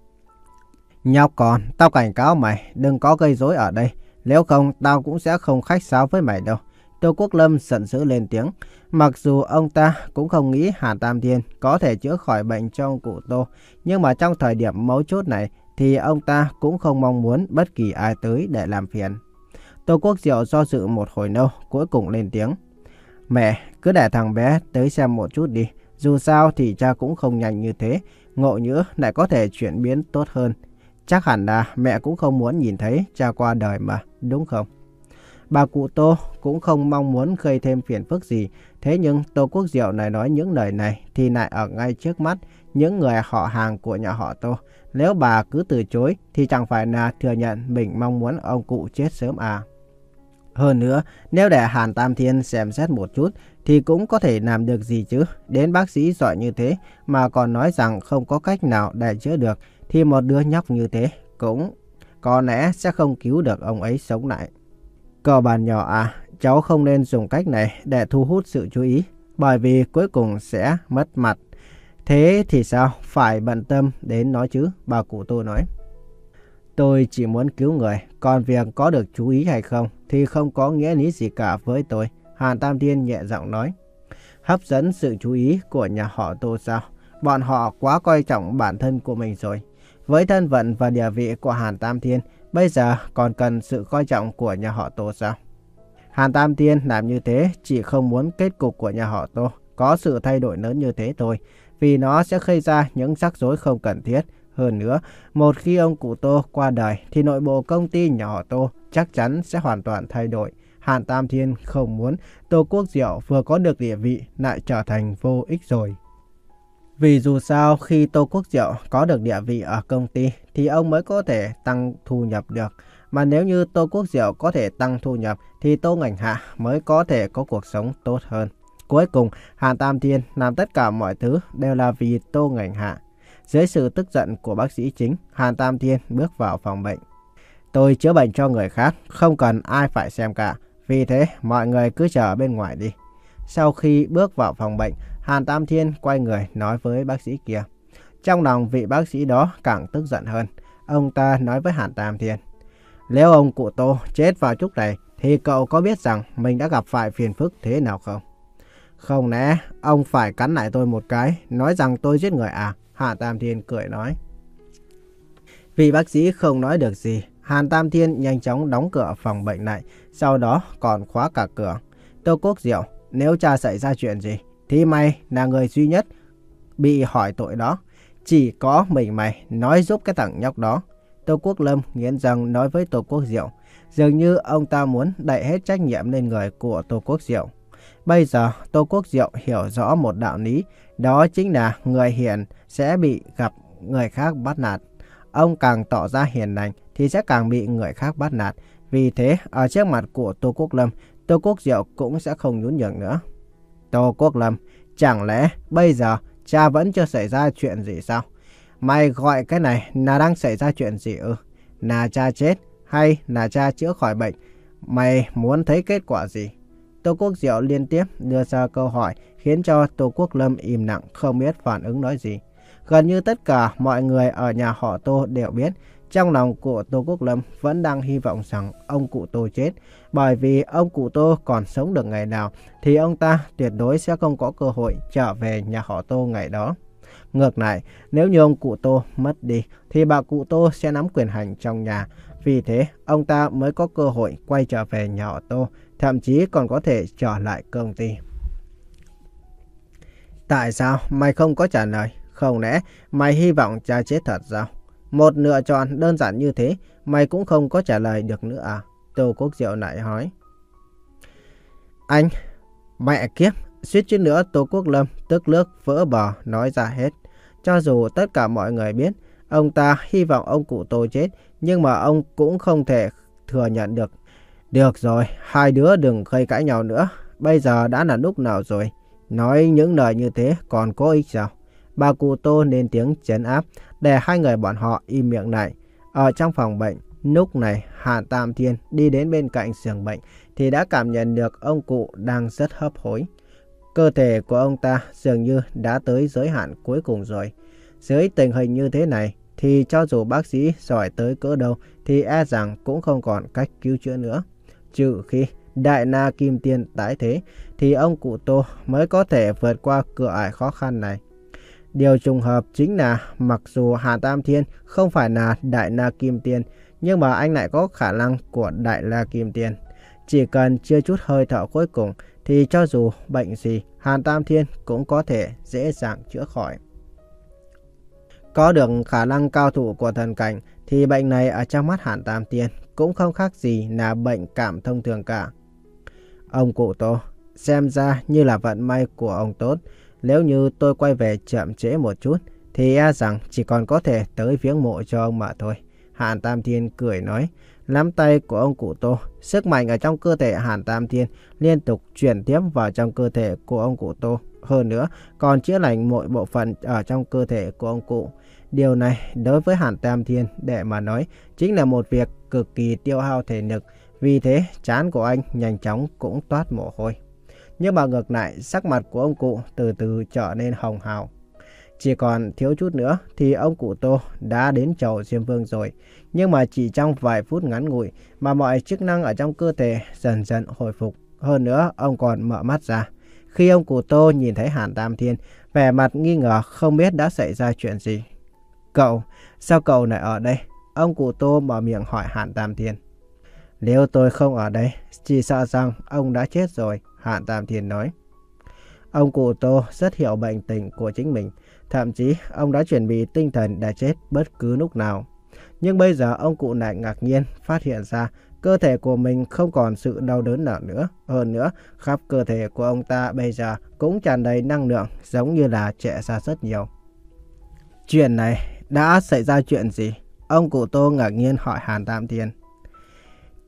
Nhóc con, tao cảnh cáo mày đừng có gây rối ở đây. Nếu không tao cũng sẽ không khách sáo với mày đâu. Tô Quốc Lâm giận dữ lên tiếng. Mặc dù ông ta cũng không nghĩ Hàn Tam Thiên có thể chữa khỏi bệnh cho ông cụ Tô, nhưng mà trong thời điểm mấu chốt này thì ông ta cũng không mong muốn bất kỳ ai tới để làm phiền. Tô Quốc Diệu do dự một hồi lâu, cuối cùng lên tiếng. Mẹ, cứ để thằng bé tới xem một chút đi. Dù sao thì cha cũng không nhanh như thế. Ngộ nhỡ lại có thể chuyển biến tốt hơn. Chắc hẳn là mẹ cũng không muốn nhìn thấy cha qua đời mà, đúng không? Bà cụ Tô cũng không mong muốn gây thêm phiền phức gì. Thế nhưng Tô Quốc Diệu này nói những lời này thì lại ở ngay trước mắt những người họ hàng của nhà họ Tô. Nếu bà cứ từ chối thì chẳng phải là thừa nhận mình mong muốn ông cụ chết sớm à. Hơn nữa, nếu để Hàn Tam Thiên xem xét một chút thì cũng có thể làm được gì chứ. Đến bác sĩ giỏi như thế mà còn nói rằng không có cách nào để chữa được thì một đứa nhóc như thế cũng có lẽ sẽ không cứu được ông ấy sống lại. Cậu bạn nhỏ à, cháu không nên dùng cách này để thu hút sự chú ý, bởi vì cuối cùng sẽ mất mặt. Thế thì sao, phải bận tâm đến nó chứ, bà cụ Tô nói. Tôi chỉ muốn cứu người, còn việc có được chú ý hay không thì không có nghĩa lý gì cả với tôi, Hàn Tam Thiên nhẹ giọng nói. Hấp dẫn sự chú ý của nhà họ Tô sao? Bọn họ quá coi trọng bản thân của mình rồi. Với thân phận và địa vị của Hàn Tam Thiên, bây giờ còn cần sự coi trọng của nhà họ Tô sao? Hàn Tam Thiên làm như thế chỉ không muốn kết cục của nhà họ Tô có sự thay đổi lớn như thế thôi, vì nó sẽ gây ra những rắc rối không cần thiết. Hơn nữa, một khi ông cụ Tô qua đời thì nội bộ công ty nhà họ Tô chắc chắn sẽ hoàn toàn thay đổi. Hàn Tam Thiên không muốn Tô Quốc Diệu vừa có được địa vị lại trở thành vô ích rồi. Vì dù sao khi Tô Quốc Diệu có được địa vị ở công ty thì ông mới có thể tăng thu nhập được. Mà nếu như Tô Quốc Diệu có thể tăng thu nhập thì Tô Ngành Hạ mới có thể có cuộc sống tốt hơn. Cuối cùng, Hàn Tam Thiên làm tất cả mọi thứ đều là vì Tô Ngành Hạ. Dưới sự tức giận của bác sĩ chính, Hàn Tam Thiên bước vào phòng bệnh. Tôi chữa bệnh cho người khác, không cần ai phải xem cả. Vì thế, mọi người cứ chờ ở bên ngoài đi. Sau khi bước vào phòng bệnh, Hàn Tam Thiên quay người nói với bác sĩ kia. Trong lòng vị bác sĩ đó càng tức giận hơn. Ông ta nói với Hàn Tam Thiên. Nếu ông cụ Tô chết vào lúc này, thì cậu có biết rằng mình đã gặp phải phiền phức thế nào không? Không lẽ ông phải cắn lại tôi một cái, nói rằng tôi giết người à? Hàn Tam Thiên cười nói. Vị bác sĩ không nói được gì. Hàn Tam Thiên nhanh chóng đóng cửa phòng bệnh lại, sau đó còn khóa cả cửa. Tô Quốc Diệu, nếu cha xảy ra chuyện gì, thì mày là người duy nhất bị hỏi tội đó. Chỉ có mình mày nói giúp cái thằng nhóc đó. Tô Quốc Lâm nghiến răng nói với Tô Quốc Diệu. Dường như ông ta muốn đẩy hết trách nhiệm lên người của Tô Quốc Diệu. Bây giờ Tô Quốc Diệu hiểu rõ một đạo lý, đó chính là người hiền sẽ bị gặp người khác bắt nạt. Ông càng tỏ ra hiền lành thì sẽ càng bị người khác bắt nạt. Vì thế, ở trước mặt của Tô Quốc Lâm, Tô Quốc Diệu cũng sẽ không nhún nhường nữa. Tô Quốc Lâm, chẳng lẽ bây giờ cha vẫn chưa xảy ra chuyện gì sao? Mày gọi cái này là đang xảy ra chuyện gì ư? Là cha chết hay là cha chữa khỏi bệnh? Mày muốn thấy kết quả gì? Tô Quốc Diệu liên tiếp đưa ra câu hỏi khiến cho Tô Quốc Lâm im lặng không biết phản ứng nói gì. Gần như tất cả mọi người ở nhà họ Tô đều biết trong lòng của Tô Quốc Lâm vẫn đang hy vọng rằng ông cụ Tô chết. Bởi vì ông cụ Tô còn sống được ngày nào thì ông ta tuyệt đối sẽ không có cơ hội trở về nhà họ Tô ngày đó. Ngược lại, nếu như ông cụ Tô mất đi thì bà cụ Tô sẽ nắm quyền hành trong nhà. Vì thế, ông ta mới có cơ hội quay trở về nhà họ Tô, thậm chí còn có thể trở lại công ty. Tại sao mày không có trả lời? Không lẽ mày hy vọng cha chết thật sao? Một lựa chọn đơn giản như thế, mày cũng không có trả lời được nữa à? Tô Quốc Diệu lại hỏi. Anh, mẹ kiếp, suýt chút nữa Tô Quốc Lâm tức nước vỡ bờ nói ra hết. Cho dù tất cả mọi người biết ông ta hy vọng ông cụ Tô chết, nhưng mà ông cũng không thể thừa nhận được. Được rồi, hai đứa đừng gây cãi nhau nữa. Bây giờ đã là lúc nào rồi? Nói những lời như thế còn có ích sao? Bà cụ Tô lên tiếng trấn áp để hai người bọn họ im miệng lại. Ở trong phòng bệnh, lúc này Hàn Tam Thiên đi đến bên cạnh giường bệnh thì đã cảm nhận được ông cụ đang rất hấp hối. Cơ thể của ông ta dường như đã tới giới hạn cuối cùng rồi. Dưới tình hình như thế này thì cho dù bác sĩ giỏi tới cỡ đâu thì e rằng cũng không còn cách cứu chữa nữa. Trừ khi Đại Na Kim Tiên tái thế thì ông cụ Tô mới có thể vượt qua cửa ải khó khăn này. Điều trùng hợp chính là mặc dù Hàn Tam Thiên không phải là Đại Na Kim Tiên, nhưng mà anh lại có khả năng của Đại Na Kim Tiên. Chỉ cần chưa chút hơi thở cuối cùng thì cho dù bệnh gì, Hàn Tam Thiên cũng có thể dễ dàng chữa khỏi. Có được khả năng cao thủ của thần cảnh thì bệnh này ở trong mắt Hàn Tam Thiên cũng không khác gì là bệnh cảm thông thường cả. Ông cụ Tô, xem ra như là vận may của ông tốt. Nếu như tôi quay về chậm trễ một chút thì e rằng chỉ còn có thể tới viếng mộ cho ông mà thôi. Hàn Tam Thiên cười nói. Nắm tay của ông cụ Tô, sức mạnh ở trong cơ thể Hàn Tam Thiên liên tục chuyển tiếp vào trong cơ thể của ông cụ Tô. Hơn nữa, còn chữa lành mọi bộ phận ở trong cơ thể của ông cụ. Điều này đối với Hàn Tam Thiên để mà nói chính là một việc cực kỳ tiêu hao thể lực. Vì thế, trán của anh nhanh chóng cũng toát mồ hôi. Nhưng mà ngược lại, sắc mặt của ông cụ từ từ trở nên hồng hào. Chỉ còn thiếu chút nữa thì ông cụ Tô đã đến chầu Diêm Vương rồi. Nhưng mà chỉ trong vài phút ngắn ngủi mà mọi chức năng ở trong cơ thể dần dần hồi phục. Hơn nữa, ông còn mở mắt ra. Khi ông cụ Tô nhìn thấy Hàn Tam Thiên, vẻ mặt nghi ngờ không biết đã xảy ra chuyện gì. Cậu, sao cậu lại ở đây? Ông cụ Tô mở miệng hỏi Hàn Tam Thiên. Nếu tôi không ở đây, chỉ sợ rằng ông đã chết rồi, Hàn Tam Thiên nói. Ông cụ Tô rất hiểu bệnh tình của chính mình. Thậm chí ông đã chuẩn bị tinh thần để chết bất cứ lúc nào. Nhưng bây giờ ông cụ lại ngạc nhiên phát hiện ra cơ thể của mình không còn sự đau đớn nào nữa. Hơn nữa, khắp cơ thể của ông ta bây giờ cũng tràn đầy năng lượng giống như là trẻ ra rất nhiều. Chuyện này đã xảy ra chuyện gì? Ông cụ Tô ngạc nhiên hỏi Hàn Tam Thiên.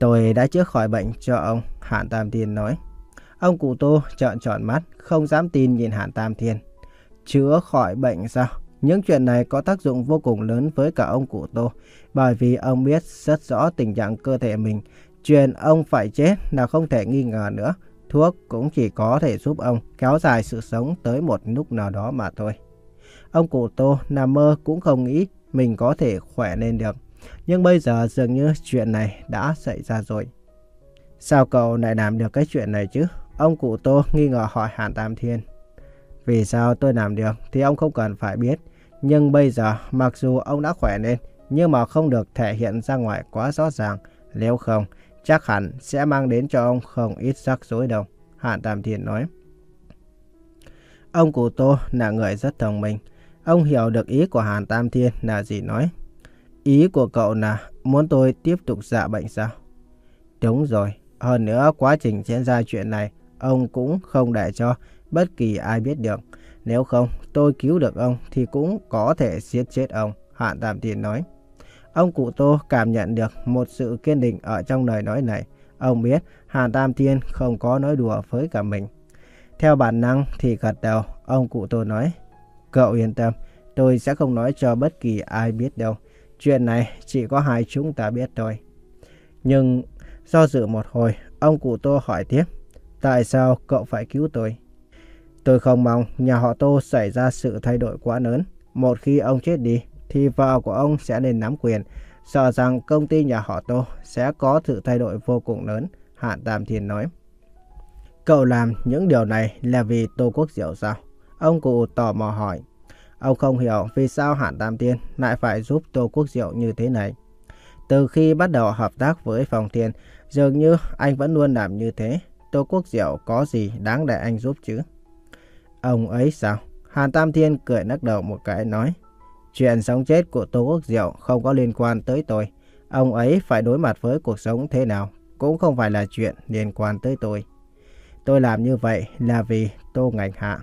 Tôi đã chữa khỏi bệnh cho ông, Hàn Tam Thiên nói. Ông cụ Tô trợn tròn mắt, không dám tin nhìn Hàn Tam Thiên. Chữa khỏi bệnh sao? Những chuyện này có tác dụng vô cùng lớn với cả ông cụ Tô, bởi vì ông biết rất rõ tình trạng cơ thể mình. Chuyện ông phải chết là không thể nghi ngờ nữa. Thuốc cũng chỉ có thể giúp ông kéo dài sự sống tới một lúc nào đó mà thôi. Ông cụ Tô nằm mơ cũng không nghĩ mình có thể khỏe lên được. Nhưng bây giờ dường như chuyện này đã xảy ra rồi. Sao cậu lại làm được cái chuyện này chứ? Ông cụ Tô nghi ngờ hỏi Hàn Tam Thiên. Vì sao tôi làm được thì ông không cần phải biết. Nhưng bây giờ mặc dù ông đã khỏe lên, nhưng mà không được thể hiện ra ngoài quá rõ ràng. Nếu không, chắc hẳn sẽ mang đến cho ông không ít rắc rối đâu, Hàn Tam Thiên nói. Ông cụ Tô là người rất thông minh. Ông hiểu được ý của Hàn Tam Thiên là gì nói. Ý của cậu là muốn tôi tiếp tục dạ bệnh sao? Đúng rồi. Hơn nữa quá trình diễn ra chuyện này, ông cũng không để cho bất kỳ ai biết được. Nếu không, tôi cứu được ông thì cũng có thể giết chết ông, Hàn Tam Thiên nói. Ông cụ Tô cảm nhận được một sự kiên định ở trong lời nói này. Ông biết Hàn Tam Thiên không có nói đùa với cả mình. Theo bản năng thì gật đầu, ông cụ Tô nói. Cậu yên tâm, tôi sẽ không nói cho bất kỳ ai biết đâu. Chuyện này chỉ có hai chúng ta biết thôi. Nhưng do dự một hồi, ông cụ Tô hỏi tiếp. Tại sao cậu phải cứu tôi? Tôi không mong nhà họ Tô xảy ra sự thay đổi quá lớn. Một khi ông chết đi, thì vợ của ông sẽ lên nắm quyền. Sợ rằng công ty nhà họ Tô sẽ có sự thay đổi vô cùng lớn, Hàn Tam Thiên nói. Cậu làm những điều này là vì Tô Quốc Diệu sao? Ông cụ tò mò hỏi. Ông không hiểu vì sao Hàn Tam Thiên lại phải giúp Tô Quốc Diệu như thế này. Từ khi bắt đầu hợp tác với Phong Thiên, dường như anh vẫn luôn làm như thế. Tô Quốc Diệu có gì đáng để anh giúp chứ? Ông ấy sao? Hàn Tam Thiên cười lắc đầu một cái nói. Chuyện sống chết của Tô Quốc Diệu không có liên quan tới tôi. Ông ấy phải đối mặt với cuộc sống thế nào cũng không phải là chuyện liên quan tới tôi. Tôi làm như vậy là vì Tô Ngạnh Hạ.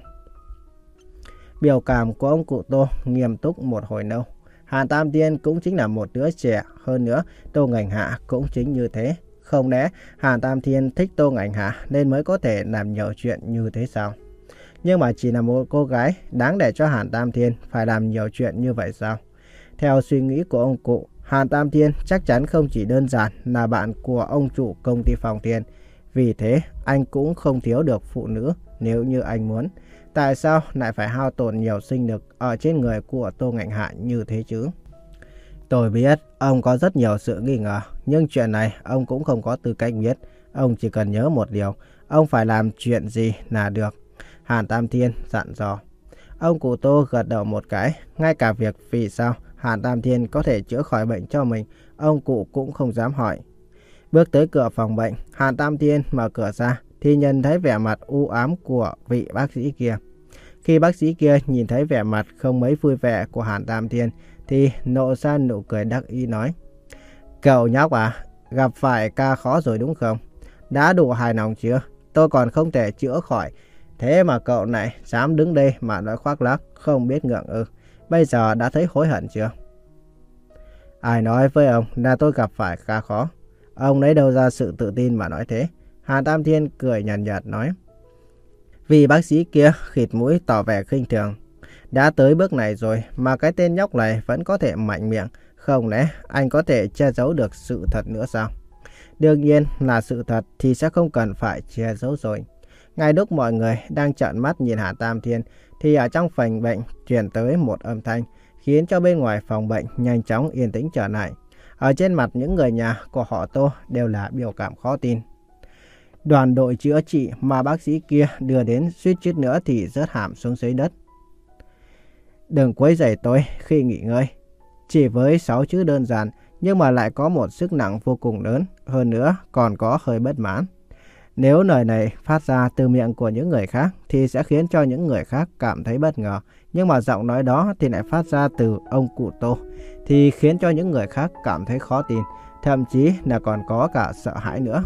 Biểu cảm của ông cụ Tô nghiêm túc một hồi lâu. Hàn Tam Thiên cũng chính là một đứa trẻ. Hơn nữa, Tô Ngạnh Hạ cũng chính như thế. Không lẽ Hàn Tam Thiên thích Tô Ngạnh Hạ nên mới có thể làm nhiều chuyện như thế sao? Nhưng mà chỉ là một cô gái, đáng để cho Hàn Tam Thiên phải làm nhiều chuyện như vậy sao? Theo suy nghĩ của ông cụ, Hàn Tam Thiên chắc chắn không chỉ đơn giản là bạn của ông chủ công ty Phong Thiên. Vì thế, anh cũng không thiếu được phụ nữ nếu như anh muốn. Tại sao lại phải hao tổn nhiều sinh lực ở trên người của Tô Ngạnh Hạ như thế chứ? Tôi biết ông có rất nhiều sự nghi ngờ, nhưng chuyện này ông cũng không có tư cách biết. Ông chỉ cần nhớ một điều, ông phải làm chuyện gì là được. Hàn Tam Thiên dặn dò. Ông cụ Tô gật đầu một cái. Ngay cả việc vì sao Hàn Tam Thiên có thể chữa khỏi bệnh cho mình, ông cụ cũng không dám hỏi. Bước tới cửa phòng bệnh, Hàn Tam Thiên mở cửa ra thì nhìn thấy vẻ mặt u ám của vị bác sĩ kia. Khi bác sĩ kia nhìn thấy vẻ mặt không mấy vui vẻ của Hàn Tam Thiên thì nộ ra nụ cười đắc ý nói. Cậu nhóc à, gặp phải ca khó rồi đúng không? Đã đủ hài lòng chưa? Tôi còn không thể chữa khỏi. Thế mà cậu này dám đứng đây mà nói khoác lác, không biết ngượng ư? Bây giờ đã thấy hối hận chưa? Ai nói với ông là tôi gặp phải ca khó? Ông lấy đâu ra sự tự tin mà nói thế? Hàn Tam Thiên cười nhàn nhạt, nhạt nói. Vì bác sĩ kia khịt mũi tỏ vẻ khinh thường. Đã tới bước này rồi mà cái tên nhóc này vẫn có thể mạnh miệng. Không lẽ anh có thể che giấu được sự thật nữa sao? Đương nhiên là sự thật thì sẽ không cần phải che giấu rồi. Ngay lúc mọi người đang trợn mắt nhìn Hàn Tam Thiên thì ở trong phòng bệnh truyền tới một âm thanh khiến cho bên ngoài phòng bệnh nhanh chóng yên tĩnh trở lại. Ở trên mặt những người nhà của họ Tô đều là biểu cảm khó tin. Đoàn đội chữa trị mà bác sĩ kia đưa đến suýt chút nữa thì rớt hàm xuống dưới đất. Đừng quấy rầy tôi khi nghỉ ngơi. Chỉ với sáu chữ đơn giản nhưng mà lại có một sức nặng vô cùng lớn, hơn nữa còn có hơi bất mãn. Nếu lời này phát ra từ miệng của những người khác thì sẽ khiến cho những người khác cảm thấy bất ngờ. Nhưng mà giọng nói đó thì lại phát ra từ ông cụ Tô thì khiến cho những người khác cảm thấy khó tin, thậm chí là còn có cả sợ hãi nữa.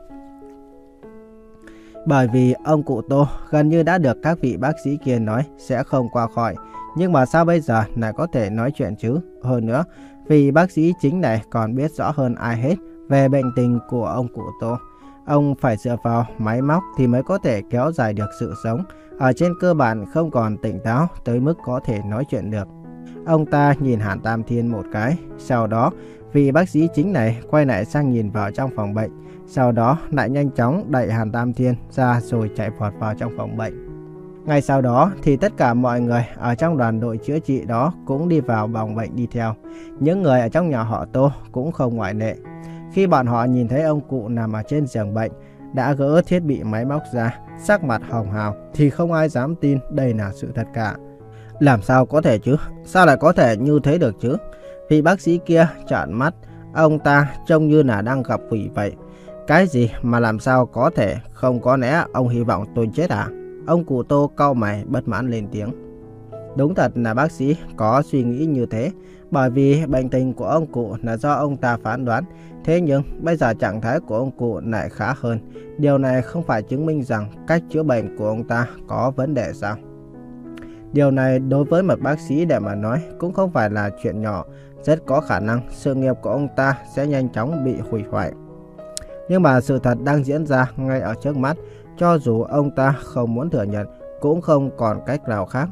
Bởi vì ông cụ Tô gần như đã được các vị bác sĩ kia nói sẽ không qua khỏi. Nhưng mà sao bây giờ lại có thể nói chuyện chứ? Hơn nữa, vì bác sĩ chính này còn biết rõ hơn ai hết về bệnh tình của ông cụ Tô. Ông phải dựa vào máy móc thì mới có thể kéo dài được sự sống. Ở trên cơ bản không còn tỉnh táo tới mức có thể nói chuyện được. Ông ta nhìn Hàn Tam Thiên một cái. Sau đó, vị bác sĩ chính này quay lại sang nhìn vào trong phòng bệnh. Sau đó lại nhanh chóng đẩy Hàn Tam Thiên ra rồi chạy vọt vào trong phòng bệnh. Ngay sau đó thì tất cả mọi người ở trong đoàn đội chữa trị đó cũng đi vào phòng bệnh đi theo. Những người ở trong nhà họ Tô cũng không ngoại lệ. Khi bọn họ nhìn thấy ông cụ nằm ở trên giường bệnh, đã gỡ thiết bị máy móc ra, sắc mặt hồng hào, thì không ai dám tin đây là sự thật cả. Làm sao có thể chứ? Sao lại có thể như thế được chứ? Vị bác sĩ kia trợn mắt, ông ta trông như là đang gặp quỷ vậy. Cái gì mà làm sao có thể, không có lẽ ông hy vọng tôi chết à? Ông cụ Tô cau mày bất mãn lên tiếng. Đúng thật là bác sĩ có suy nghĩ như thế, bởi vì bệnh tình của ông cụ là do ông ta phán đoán. Thế nhưng bây giờ trạng thái của ông cụ lại khá hơn. Điều này không phải chứng minh rằng cách chữa bệnh của ông ta có vấn đề sao? Điều này đối với một bác sĩ để mà nói cũng không phải là chuyện nhỏ. Rất có khả năng sự nghiệp của ông ta sẽ nhanh chóng bị hủy hoại. Nhưng mà sự thật đang diễn ra ngay ở trước mắt. Cho dù ông ta không muốn thừa nhận, cũng không còn cách nào khác.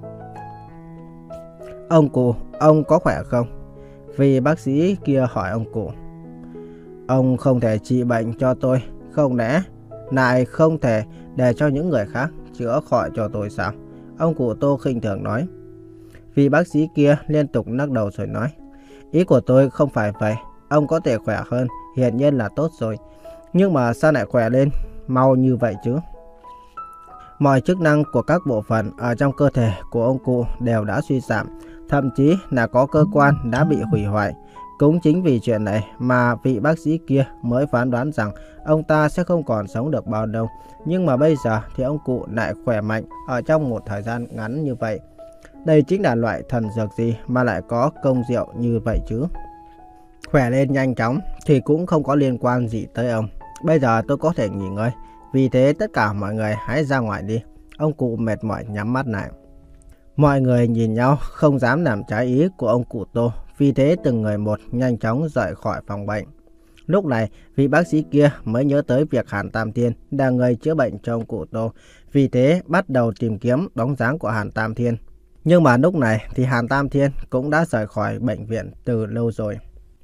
Ông cụ, ông có khỏe không? Vì bác sĩ kia hỏi ông cụ. Ông không thể trị bệnh cho tôi, không lẽ lại không thể để cho những người khác chữa khỏi cho tôi sao? Ông cụ Tô khinh thường nói. Vì bác sĩ kia liên tục lắc đầu rồi nói. Ý của tôi không phải vậy, ông có thể khỏe hơn, hiển nhiên là tốt rồi. Nhưng mà sao lại khỏe lên mau như vậy chứ? Mọi chức năng của các bộ phận ở trong cơ thể của ông cụ đều đã suy giảm, thậm chí là có cơ quan đã bị hủy hoại. Cũng chính vì chuyện này mà vị bác sĩ kia mới phán đoán rằng ông ta sẽ không còn sống được bao lâu. Nhưng mà bây giờ thì ông cụ lại khỏe mạnh ở trong một thời gian ngắn như vậy. Đây chính là loại thần dược gì mà lại có công diệu như vậy chứ? Khỏe lên nhanh chóng thì cũng không có liên quan gì tới ông. Bây giờ tôi có thể nghỉ ngơi. Vì thế tất cả mọi người hãy ra ngoài đi. Ông cụ mệt mỏi nhắm mắt lại. Mọi người nhìn nhau không dám làm trái ý của ông cụ Tô. Vì thế từng người một nhanh chóng rời khỏi phòng bệnh. Lúc này vị bác sĩ kia mới nhớ tới việc Hàn Tam Thiên là người chữa bệnh cho ông cụ Tô. Vì thế bắt đầu tìm kiếm bóng dáng của Hàn Tam Thiên. Nhưng mà lúc này thì Hàn Tam Thiên cũng đã rời khỏi bệnh viện từ lâu rồi.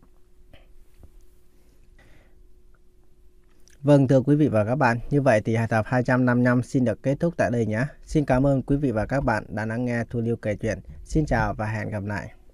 Vâng, thưa quý vị và các bạn, như vậy thì tập hai trăm năm mươi lăm xin được kết thúc tại đây nhé. Xin cảm ơn quý vị và các bạn đã lắng nghe Thu Lưu kể chuyện. Xin chào và hẹn gặp lại.